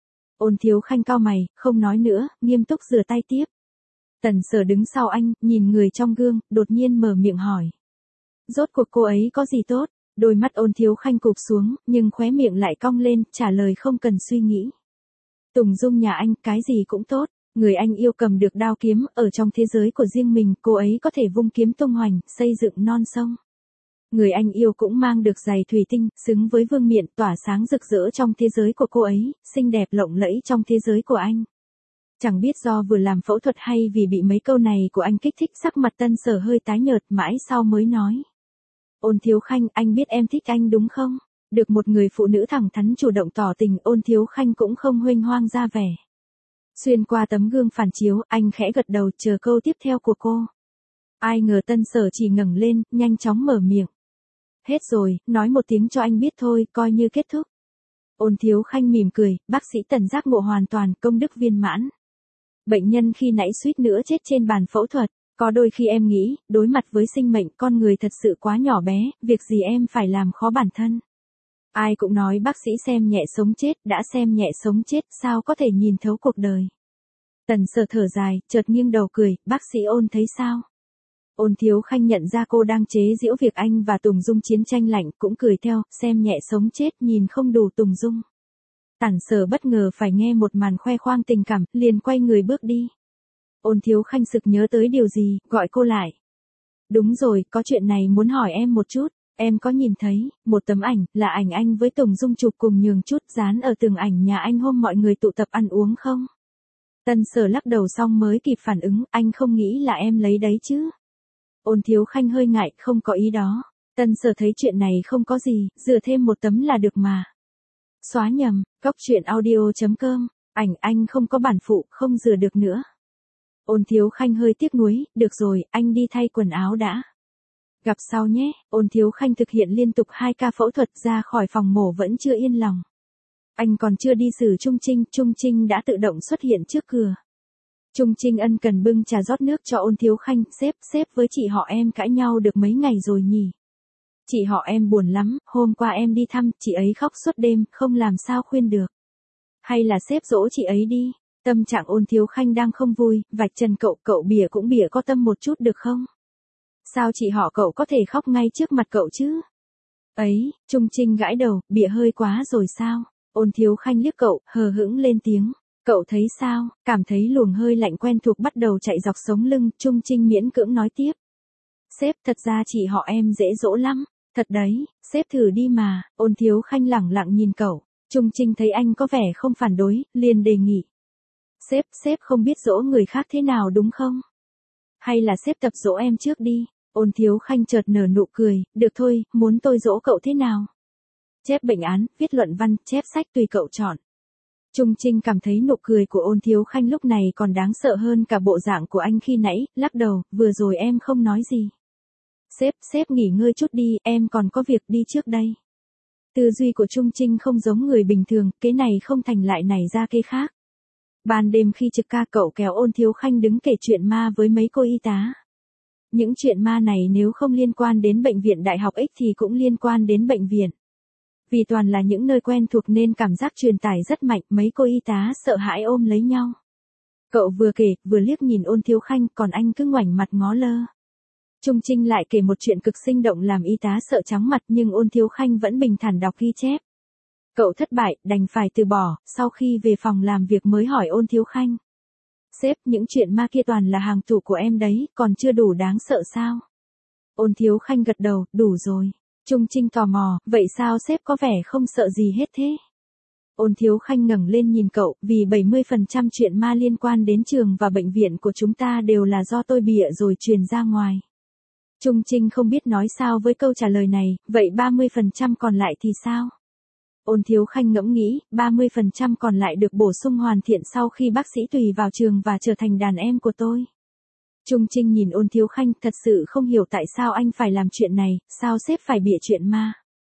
A: Ôn Thiếu Khanh cau mày, không nói nữa, nghiêm túc rửa tay tiếp. Tần Sở đứng sau anh, nhìn người trong gương, đột nhiên mở miệng hỏi. Rốt cuộc cô ấy có gì tốt? Đôi mắt Ôn Thiếu Khanh cụp xuống, nhưng khóe miệng lại cong lên, trả lời không cần suy nghĩ. Tùng Dung nhà anh, cái gì cũng tốt. Người anh yêu cầm được đao kiếm, ở trong thế giới của riêng mình, cô ấy có thể vung kiếm tung hoành, xây dựng non sông. Người anh yêu cũng mang được giày thủy tinh, xứng với vương miện, tỏa sáng rực rỡ trong thế giới của cô ấy, xinh đẹp lộng lẫy trong thế giới của anh. Chẳng biết do vừa làm phẫu thuật hay vì bị mấy câu này của anh kích thích, sắc mặt Tân Sở hơi tái nhợt, mãi sau mới nói. Ôn Thiếu Khanh, anh biết em thích anh đúng không? Được một người phụ nữ thẳng thắn chủ động tỏ tình, Ôn Thiếu Khanh cũng không huênh hoang ra vẻ. Xuyên qua tấm gương phản chiếu, anh khẽ gật đầu chờ câu tiếp theo của cô. Ai ngờ Tân Sở chỉ ngẩng lên, nhanh chóng mở miệng. Hết rồi, nói một tiếng cho anh biết thôi, coi như kết thúc. Ôn Thiếu Khanh mỉm cười, bác sĩ Tần giác ngộ hoàn toàn, công đức viên mãn. Bệnh nhân khi nãy suýt nữa chết trên bàn phẫu thuật. Có đôi khi em nghĩ, đối mặt với sinh mệnh con người thật sự quá nhỏ bé, việc gì em phải làm khó bản thân. Ai cũng nói bác sĩ xem nhẹ sống chết, đã xem nhẹ sống chết, sao có thể nhìn thấu cuộc đời. Tần Sở thở dài, chợt nghiêng đầu cười, bác sĩ Ôn thấy sao? Ôn Thiếu Khanh nhận ra cô đang chế giễu việc anh và Tùng Dung chiến tranh lạnh, cũng cười theo, xem nhẹ sống chết nhìn không đủ Tùng Dung. Tần Sở bất ngờ phải nghe một màn khoe khoang tình cảm, liền quay người bước đi. Ôn Thiếu Khanh sực nhớ tới điều gì, gọi cô lại. Đúng rồi, có chuyện này muốn hỏi em một chút. Em có nhìn thấy, một tấm ảnh, là ảnh anh với Tùng Dung chụp cùng nhường chút dán ở tường ảnh nhà anh hôm mọi người tụ tập ăn uống không? Tần Sở lắc đầu xong mới kịp phản ứng, anh không nghĩ là em lấy đấy chứ. Ôn Thiếu Khanh hơi ngại, không có ý đó. Tần Sở thấy chuyện này không có gì, dựa thêm một tấm là được mà. Xóa nhầm, cóc truyện audio.com, ảnh anh không có bản phụ, không rửa được nữa. Ôn Thiếu Khanh hơi tiếc nuối, được rồi, anh đi thay quần áo đã. Gặp sau nhé, Ôn Thiếu Khanh thực hiện liên tục 2 ca phẫu thuật ra khỏi phòng mổ vẫn chưa yên lòng. Anh còn chưa đi xử Trung Trinh đã tự động xuất hiện trước cửa. Trung Trinh ân cần bưng trà rót nước cho Ôn Thiếu Khanh, sếp với chị họ em cãi nhau được mấy ngày rồi nhỉ. Chị họ em buồn lắm, hôm qua em đi thăm, chị ấy khóc suốt đêm, không làm sao khuyên được. Hay là sếp dỗ chị ấy đi. Tâm trạng Ôn Thiếu Khanh đang không vui, vạch trần cậu bỉa cũng bỉa có tâm một chút được không? Sao chị họ cậu có thể khóc ngay trước mặt cậu chứ? Ấy, Trung Trinh gãi đầu, bỉa hơi quá rồi sao? Ôn Thiếu Khanh liếc cậu, hờ hững lên tiếng. Cậu thấy sao? Cảm thấy luồng hơi lạnh quen thuộc bắt đầu chạy dọc sống lưng, Trung Trinh miễn cưỡng nói tiếp. Sếp, thật ra chị họ em dễ dỗ lắm. Thật đấy, sếp thử đi mà. Ôn Thiếu Khanh lẳng lặng nhìn cậu. Trung Trinh thấy anh có vẻ không phản đối, liền đề nghị. Sếp không biết dỗ người khác thế nào đúng không? Hay là sếp tập dỗ em trước đi. Ôn Thiếu Khanh chợt nở nụ cười, được thôi, muốn tôi dỗ cậu thế nào? Chép bệnh án, viết luận văn, chép sách tùy cậu chọn. Trung Trinh cảm thấy nụ cười của Ôn Thiếu Khanh lúc này còn đáng sợ hơn cả bộ dạng của anh khi nãy, lắc đầu, vừa rồi em không nói gì. Sếp nghỉ ngơi chút đi, em còn có việc đi trước đây. Tư duy của Trung Trinh không giống người bình thường, cái này không thành lại nảy ra cái khác. Ban đêm khi trực ca cậu kéo Ôn Thiếu Khanh đứng kể chuyện ma với mấy cô y tá. Những chuyện ma này nếu không liên quan đến bệnh viện Đại học X thì cũng liên quan đến bệnh viện. Vì toàn là những nơi quen thuộc nên cảm giác truyền tải rất mạnh, mấy cô y tá sợ hãi ôm lấy nhau. Cậu vừa kể, vừa liếc nhìn Ôn Thiếu Khanh, còn anh cứ ngoảnh mặt ngó lơ. Trung Trinh lại kể một chuyện cực sinh động làm y tá sợ trắng mặt nhưng Ôn Thiếu Khanh vẫn bình thản đọc ghi chép. Cậu thất bại, đành phải từ bỏ, sau khi về phòng làm việc mới hỏi Ôn Thiếu Khanh. Sếp, những chuyện ma kia toàn là hàng tủ của em đấy, còn chưa đủ đáng sợ sao? Ôn Thiếu Khanh gật đầu, đủ rồi. Trung Trinh tò mò, vậy sao sếp có vẻ không sợ gì hết thế? Ôn Thiếu Khanh ngẩng lên nhìn cậu, vì 70% chuyện ma liên quan đến trường và bệnh viện của chúng ta đều là do tôi bịa rồi truyền ra ngoài. Trung Trinh không biết nói sao với câu trả lời này, vậy 30% còn lại thì sao? Ôn Thiếu Khanh ngẫm nghĩ, 30% còn lại được bổ sung hoàn thiện sau khi bác sĩ tùy vào trường và trở thành đàn em của tôi. Trung Trinh nhìn Ôn Thiếu Khanh, thật sự không hiểu tại sao anh phải làm chuyện này, sao sếp phải bịa chuyện ma.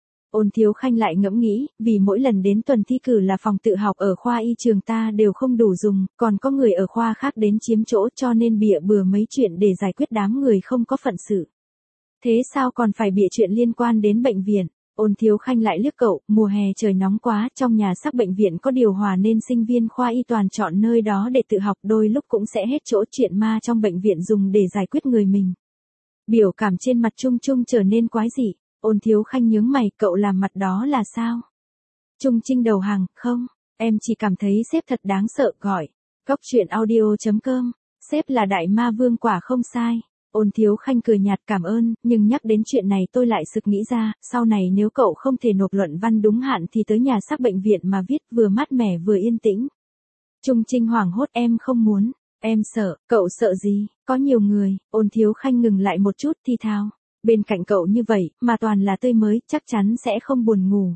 A: Ôn Thiếu Khanh lại ngẫm nghĩ, vì mỗi lần đến tuần thi cử là phòng tự học ở khoa y trường ta đều không đủ dùng, còn có người ở khoa khác đến chiếm chỗ cho nên bịa bừa mấy chuyện để giải quyết đám người không có phận sự. Thế sao còn phải bịa chuyện liên quan đến bệnh viện? Ôn Thiếu Khanh lại liếc cậu, mùa hè trời nóng quá, trong nhà xác bệnh viện có điều hòa nên sinh viên khoa y toàn chọn nơi đó để tự học, đôi lúc cũng sẽ hết chỗ chuyện ma trong bệnh viện dùng để giải quyết người mình. Biểu cảm trên mặt Trung Trung trở nên quái dị. Ôn Thiếu Khanh nhướng mày, cậu làm mặt đó là sao? Trung Trinh đầu hàng, không, em chỉ cảm thấy sếp thật đáng sợ, gọi. Cóc truyện audio.com, sếp là đại ma vương quả không sai. Ôn Thiếu Khanh cười nhạt, cảm ơn, nhưng nhắc đến chuyện này tôi lại sực nghĩ ra, sau này nếu cậu không thể nộp luận văn đúng hạn thì tới nhà xác bệnh viện mà viết, vừa mát mẻ vừa yên tĩnh. Trung Trinh hoảng hốt, em không muốn, em sợ, cậu sợ gì, có nhiều người. Ôn Thiếu Khanh ngừng lại một chút thi thao, bên cạnh cậu như vậy, mà toàn là tươi mới, chắc chắn sẽ không buồn ngủ.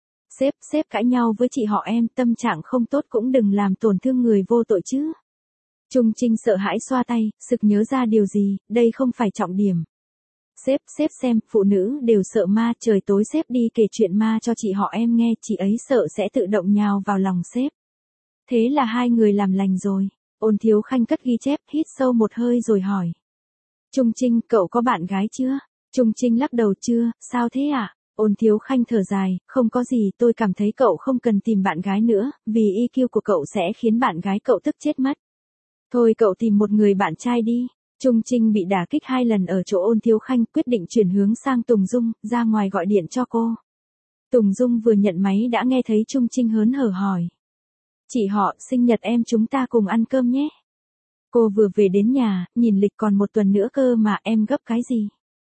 A: Sếp cãi nhau với chị họ em, tâm trạng không tốt cũng đừng làm tổn thương người vô tội chứ. Trung Trinh sợ hãi xoa tay, sực nhớ ra điều gì, đây không phải trọng điểm. Sếp xem, phụ nữ đều sợ ma, trời tối sếp đi kể chuyện ma cho chị họ em nghe, chị ấy sợ sẽ tự động nhào vào lòng sếp. Thế là hai người làm lành rồi. Ôn Thiếu Khanh cất ghi chép, hít sâu một hơi rồi hỏi. Trung Trinh, cậu có bạn gái chưa? Trung Trinh lắc đầu chưa, sao thế ạ? Ôn Thiếu Khanh thở dài, không có gì, tôi cảm thấy cậu không cần tìm bạn gái nữa, vì EQ của cậu sẽ khiến bạn gái cậu tức chết mất. Thôi cậu tìm một người bạn trai đi. Trung Trinh bị đả kích 2 lần ở chỗ Ôn Thiếu Khanh, quyết định chuyển hướng sang Tùng Dung, ra ngoài gọi điện cho cô. Tùng Dung vừa nhận máy đã nghe thấy Trung Trinh hớn hở hỏi. Chị họ, sinh nhật em chúng ta cùng ăn cơm nhé. Cô vừa về đến nhà, nhìn lịch còn 1 tuần nữa cơ mà, em gấp cái gì?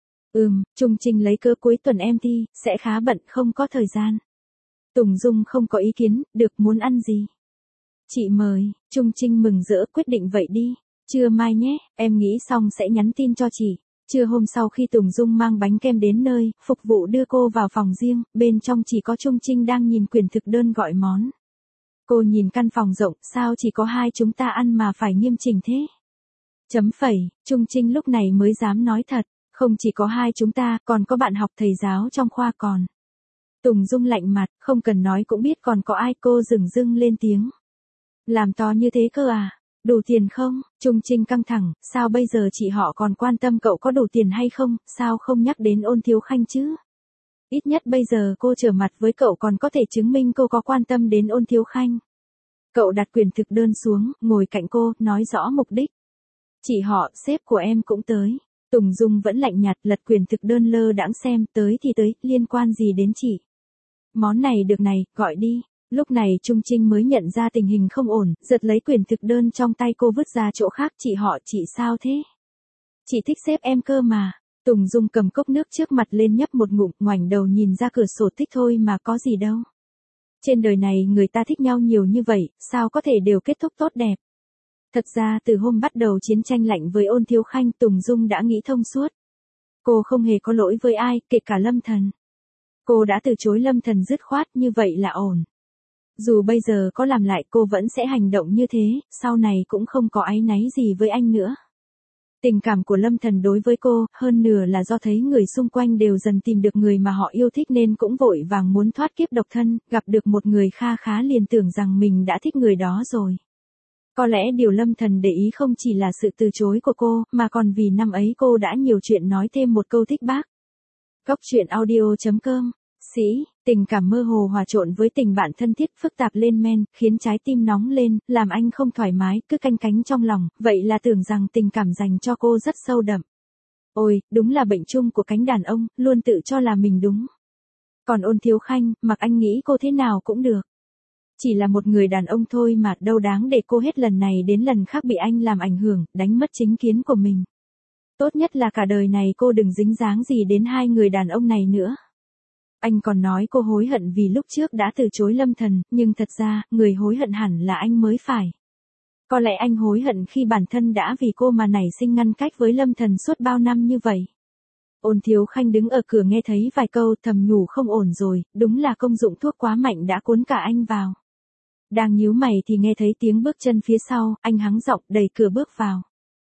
A: Trung Trinh lấy cớ cuối tuần em thi, sẽ khá bận không có thời gian. Tùng Dung không có ý kiến, được, muốn ăn gì? Chị mời. Trung Trinh mừng rỡ, quyết định vậy đi. Trưa mai nhé, em nghĩ xong sẽ nhắn tin cho chị. Trưa hôm sau khi Tùng Dung mang bánh kem đến nơi, phục vụ đưa cô vào phòng riêng, bên trong chỉ có Trung Trinh đang nhìn quyển thực đơn gọi món. Cô nhìn căn phòng rộng, sao chỉ có 2 chúng ta ăn mà phải nghiêm chỉnh thế? Chấm phẩy, Trung Trinh lúc này mới dám nói thật, không chỉ có 2 chúng ta, còn có bạn học thầy giáo trong khoa còn. Tùng Dung lạnh mặt, không cần nói cũng biết còn có ai, cô dửng dưng lên tiếng. Làm to như thế cơ à? Đủ tiền không? Trung Trinh căng thẳng, sao bây giờ chị họ còn quan tâm cậu có đủ tiền hay không, sao không nhắc đến Ôn Thiếu Khanh chứ? Ít nhất bây giờ cô trở mặt với cậu còn có thể chứng minh cô có quan tâm đến Ôn Thiếu Khanh. Cậu đặt quyển thực đơn xuống, ngồi cạnh cô, nói rõ mục đích. Chị họ, sếp của em cũng tới. Tùng Dung vẫn lạnh nhạt, lật quyển thực đơn lơ đãng xem, tới thì tới, liên quan gì đến chị? Món này được này, gọi đi. Lúc này Trung Trinh mới nhận ra tình hình không ổn, giật lấy quyển thực đơn trong tay cô vứt ra chỗ khác. Chị họ, chị sao thế? Chị thích sếp em cơ mà. Tùng Dung cầm cốc nước trước mặt lên nhấp một ngụm, ngoảnh đầu nhìn ra cửa sổ, thích thôi mà có gì đâu. Trên đời này người ta thích nhau nhiều như vậy, sao có thể đều kết thúc tốt đẹp. Thật ra từ hôm bắt đầu chiến tranh lạnh với Ôn Thiếu Khanh, Tùng Dung đã nghĩ thông suốt. Cô không hề có lỗi với ai, kể cả Lâm Thần. Cô đã từ chối Lâm Thần dứt khoát, như vậy là ổn. Dù bây giờ có làm lại cô vẫn sẽ hành động như thế, sau này cũng không có áy náy gì với anh nữa. Tình cảm của Lâm Thần đối với cô, hơn nửa là do thấy người xung quanh đều dần tìm được người mà họ yêu thích nên cũng vội vàng muốn thoát kiếp độc thân, gặp được một người kha khá liền tưởng rằng mình đã thích người đó rồi. Có lẽ điều Lâm Thần để ý không chỉ là sự từ chối của cô, mà còn vì năm ấy cô đã nhiều chuyện nói thêm một câu thích bác. Góc truyện audio.com. Tình cảm mơ hồ hòa trộn với tình bạn thân thiết phức tạp lên men, khiến trái tim nóng lên, làm anh không thoải mái, cứ canh cánh trong lòng, vậy là tưởng rằng tình cảm dành cho cô rất sâu đậm. Ôi, đúng là bệnh chung của cánh đàn ông, luôn tự cho là mình đúng. Còn Ôn Thiếu Khanh, mặc anh nghĩ cô thế nào cũng được. Chỉ là một người đàn ông thôi mà, đâu đáng để cô hết lần này đến lần khác bị anh làm ảnh hưởng, đánh mất chính kiến của mình. Tốt nhất là cả đời này cô đừng dính dáng gì đến 2 người đàn ông này nữa. Anh còn nói cô hối hận vì lúc trước đã từ chối Lâm Thần, nhưng thật ra, người hối hận hẳn là anh mới phải. Có lẽ anh hối hận khi bản thân đã vì cô mà nảy sinh ngăn cách với Lâm Thần suốt bao năm như vậy. Ôn Thiếu Khanh đứng ở cửa nghe thấy vài câu, thầm nhủ không ổn rồi, đúng là công dụng thuốc quá mạnh đã cuốn cả anh vào. Đang nhíu mày thì nghe thấy tiếng bước chân phía sau, anh hắng giọng đẩy cửa bước vào.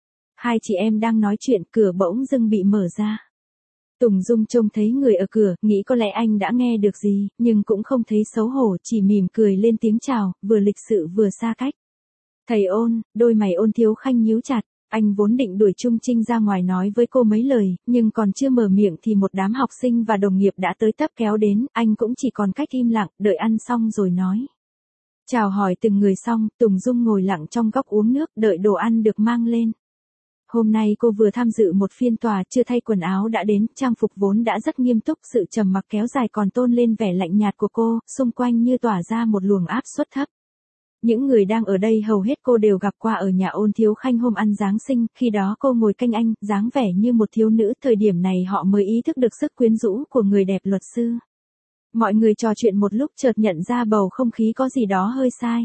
A: 2 chị em đang nói chuyện, cửa bỗng dưng bị mở ra. Tùng Dung trông thấy người ở cửa, nghĩ có lẽ anh đã nghe được gì, nhưng cũng không thấy xấu hổ, chỉ mỉm cười lên tiếng chào, vừa lịch sự vừa xa cách. Thầy Ôn, đôi mày Ôn Thiếu Khanh nhíu chặt, anh vốn định đuổi Trung Trinh ra ngoài nói với cô mấy lời, nhưng còn chưa mở miệng thì một đám học sinh và đồng nghiệp đã tới tấp kéo đến, anh cũng chỉ còn cách im lặng, đợi ăn xong rồi nói. Chào hỏi từng người xong, Tùng Dung ngồi lặng trong góc uống nước, đợi đồ ăn được mang lên. Hôm nay cô vừa tham dự một phiên tòa, chưa thay quần áo đã đến, trang phục vốn đã rất nghiêm túc, sự trầm mặc kéo dài còn tôn lên vẻ lạnh nhạt của cô, xung quanh như tỏa ra một luồng áp suất thấp. Những người đang ở đây hầu hết cô đều gặp qua ở nhà Ôn Thiếu Khanh hôm ăn Giáng sinh, khi đó cô ngồi canh anh, dáng vẻ như một thiếu nữ, thời điểm này họ mới ý thức được sức quyến rũ của người đẹp luật sư. Mọi người trò chuyện một lúc chợt nhận ra bầu không khí có gì đó hơi sai.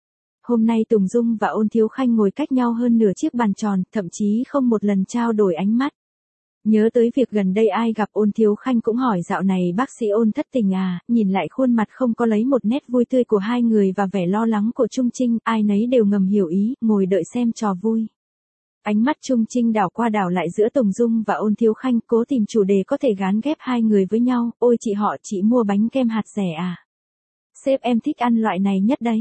A: Hôm nay Tùng Dung và Ôn Thiếu Khanh ngồi cách nhau hơn nửa chiếc bàn tròn, thậm chí không một lần trao đổi ánh mắt. Nhớ tới việc gần đây ai gặp Ôn Thiếu Khanh cũng hỏi dạo này bác sĩ Ôn thất tình à, nhìn lại khuôn mặt không có lấy một nét vui tươi của 2 người và vẻ lo lắng của Trung Trinh, ai nấy đều ngầm hiểu ý, ngồi đợi xem trò vui. Ánh mắt Trung Trinh đảo qua đảo lại giữa Tùng Dung và Ôn Thiếu Khanh, cố tìm chủ đề có thể gán ghép 2 người với nhau, ôi chị họ, chị mua bánh kem hạt rẻ à? Sếp em thích ăn loại này nhất đấy.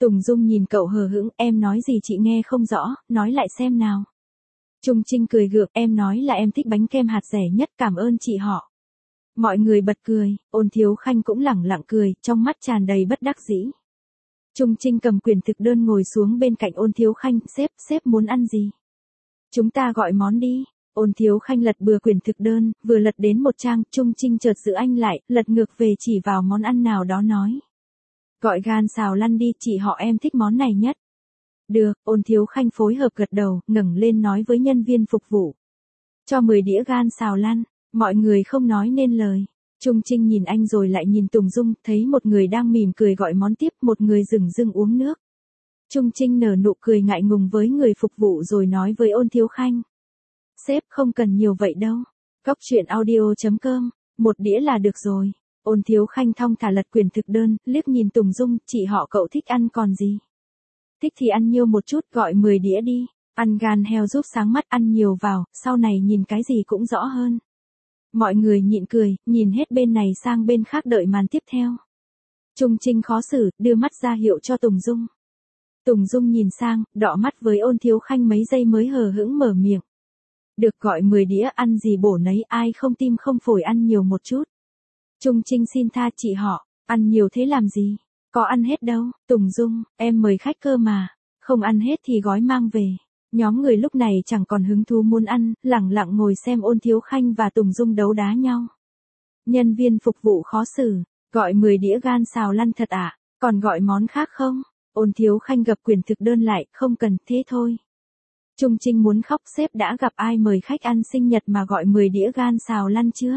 A: Tùng Dung nhìn cậu hờ hững, em nói gì chị nghe không rõ, nói lại xem nào. Trung Trinh cười gượng, em nói là em thích bánh kem hạt rẻ nhất, cảm ơn chị họ. Mọi người bật cười, Ôn Thiếu Khanh cũng lẳng lặng cười, trong mắt tràn đầy bất đắc dĩ. Trung Trinh cầm quyển thực đơn ngồi xuống bên cạnh Ôn Thiếu Khanh, sếp muốn ăn gì? Chúng ta gọi món đi. Ôn Thiếu Khanh lật bừa quyển thực đơn, vừa lật đến một trang, Trung Trinh chợt giữ anh lại, lật ngược về chỉ vào món ăn nào đó nói. Gọi gan xào lăn đi, chị họ em thích món này nhất. Được, Ôn Thiếu Khanh phối hợp gật đầu, ngẩng lên nói với nhân viên phục vụ. Cho 10 đĩa gan xào lăn, mọi người không nói nên lời. Trung Trinh nhìn anh rồi lại nhìn Tùng Dung, thấy một người đang mỉm cười gọi món tiếp, một người dửng dưng uống nước. Trung Trinh nở nụ cười ngại ngùng với người phục vụ rồi nói với Ôn Thiếu Khanh. Sếp không cần nhiều vậy đâu. Cóc truyện audio.com, một đĩa là được rồi. Ôn Thiếu Khanh thong thả lật quyển thực đơn, liếc nhìn Tùng Dung, chị họ cậu thích ăn còn gì. Thích thì ăn nhiều một chút, gọi 10 đĩa đi. Ăn gan heo giúp sáng mắt, ăn nhiều vào, sau này nhìn cái gì cũng rõ hơn. Mọi người nhịn cười, nhìn hết bên này sang bên khác đợi màn tiếp theo. Trung Trinh khó xử, đưa mắt ra hiệu cho Tùng Dung. Tùng Dung nhìn sang, đọ mắt với Ôn Thiếu Khanh mấy giây mới hờ hững mở miệng. Được, gọi 10 đĩa, ăn gì bổ nấy, ai không tim không phổi ăn nhiều một chút. Trung Trinh xin tha chị họ, ăn nhiều thế làm gì? Có ăn hết đâu. Tùng Dung, em mời khách cơ mà. Không ăn hết thì gói mang về. Nhóm người lúc này chẳng còn hứng thú muốn ăn, lẳng lặng ngồi xem Ôn Thiếu Khanh và Tùng Dung đấu đá nhau. Nhân viên phục vụ khó xử, gọi 10 đĩa gan xào lăn thật ạ, còn gọi món khác không? Ôn Thiếu Khanh gập quyển thực đơn lại, không cần, thế thôi. Trung Trinh muốn khóc, sếp đã gặp ai mời khách ăn sinh nhật mà gọi 10 đĩa gan xào lăn chưa?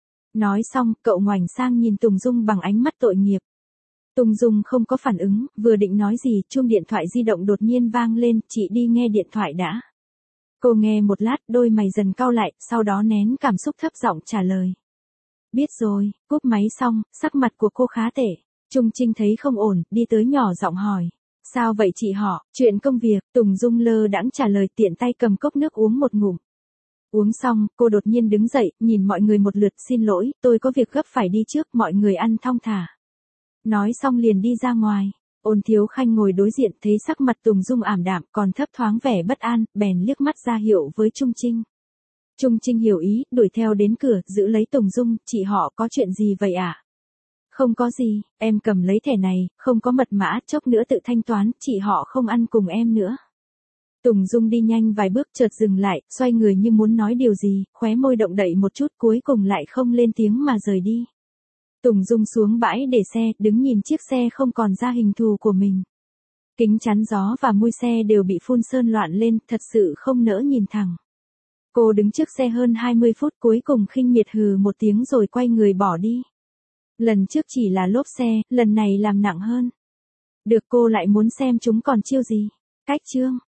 A: Nói xong, cậu ngoảnh sang nhìn Tùng Dung bằng ánh mắt tội nghiệp. Tùng Dung không có phản ứng, vừa định nói gì, chuông điện thoại di động đột nhiên vang lên, chị đi nghe điện thoại đã. Cô nghe một lát, đôi mày dần cau lại, sau đó nén cảm xúc thấp giọng trả lời. Biết rồi, cúp máy xong, sắc mặt của cô khá tệ. Trung Trinh thấy không ổn, đi tới nhỏ giọng hỏi. Sao vậy chị họ, chuyện công việc, Tùng Dung lơ đãng trả lời, tiện tay cầm cốc nước uống một ngụm. Uống xong, cô đột nhiên đứng dậy, nhìn mọi người một lượt, xin lỗi, tôi có việc gấp phải đi trước, mọi người ăn thong thả. Nói xong liền đi ra ngoài. Ôn Thiếu Khanh ngồi đối diện thấy sắc mặt Tùng Dung ảm đạm, còn thấp thoáng vẻ bất an, bèn liếc mắt ra hiệu với Trung Trinh. Trung Trinh hiểu ý, đuổi theo đến cửa, giữ lấy Tùng Dung, chị họ có chuyện gì vậy ạ? Không có gì, em cầm lấy thẻ này, không có mật mã, chốc nữa tự thanh toán, chị họ không ăn cùng em nữa. Tùng Dung đi nhanh vài bước chợt dừng lại, xoay người như muốn nói điều gì, khóe môi động đậy một chút cuối cùng lại không lên tiếng mà rời đi. Tùng Dung xuống bãi để xe, đứng nhìn chiếc xe không còn ra hình thù của mình. Kính chắn gió và mui xe đều bị phun sơn loạn lên, thật sự không nỡ nhìn thẳng. Cô đứng trước xe hơn 20 phút cuối cùng khinh miệt hừ một tiếng rồi quay người bỏ đi. Lần trước chỉ là lốp xe, lần này làm nặng hơn. Được, cô lại muốn xem chúng còn chiêu gì. Cách chương.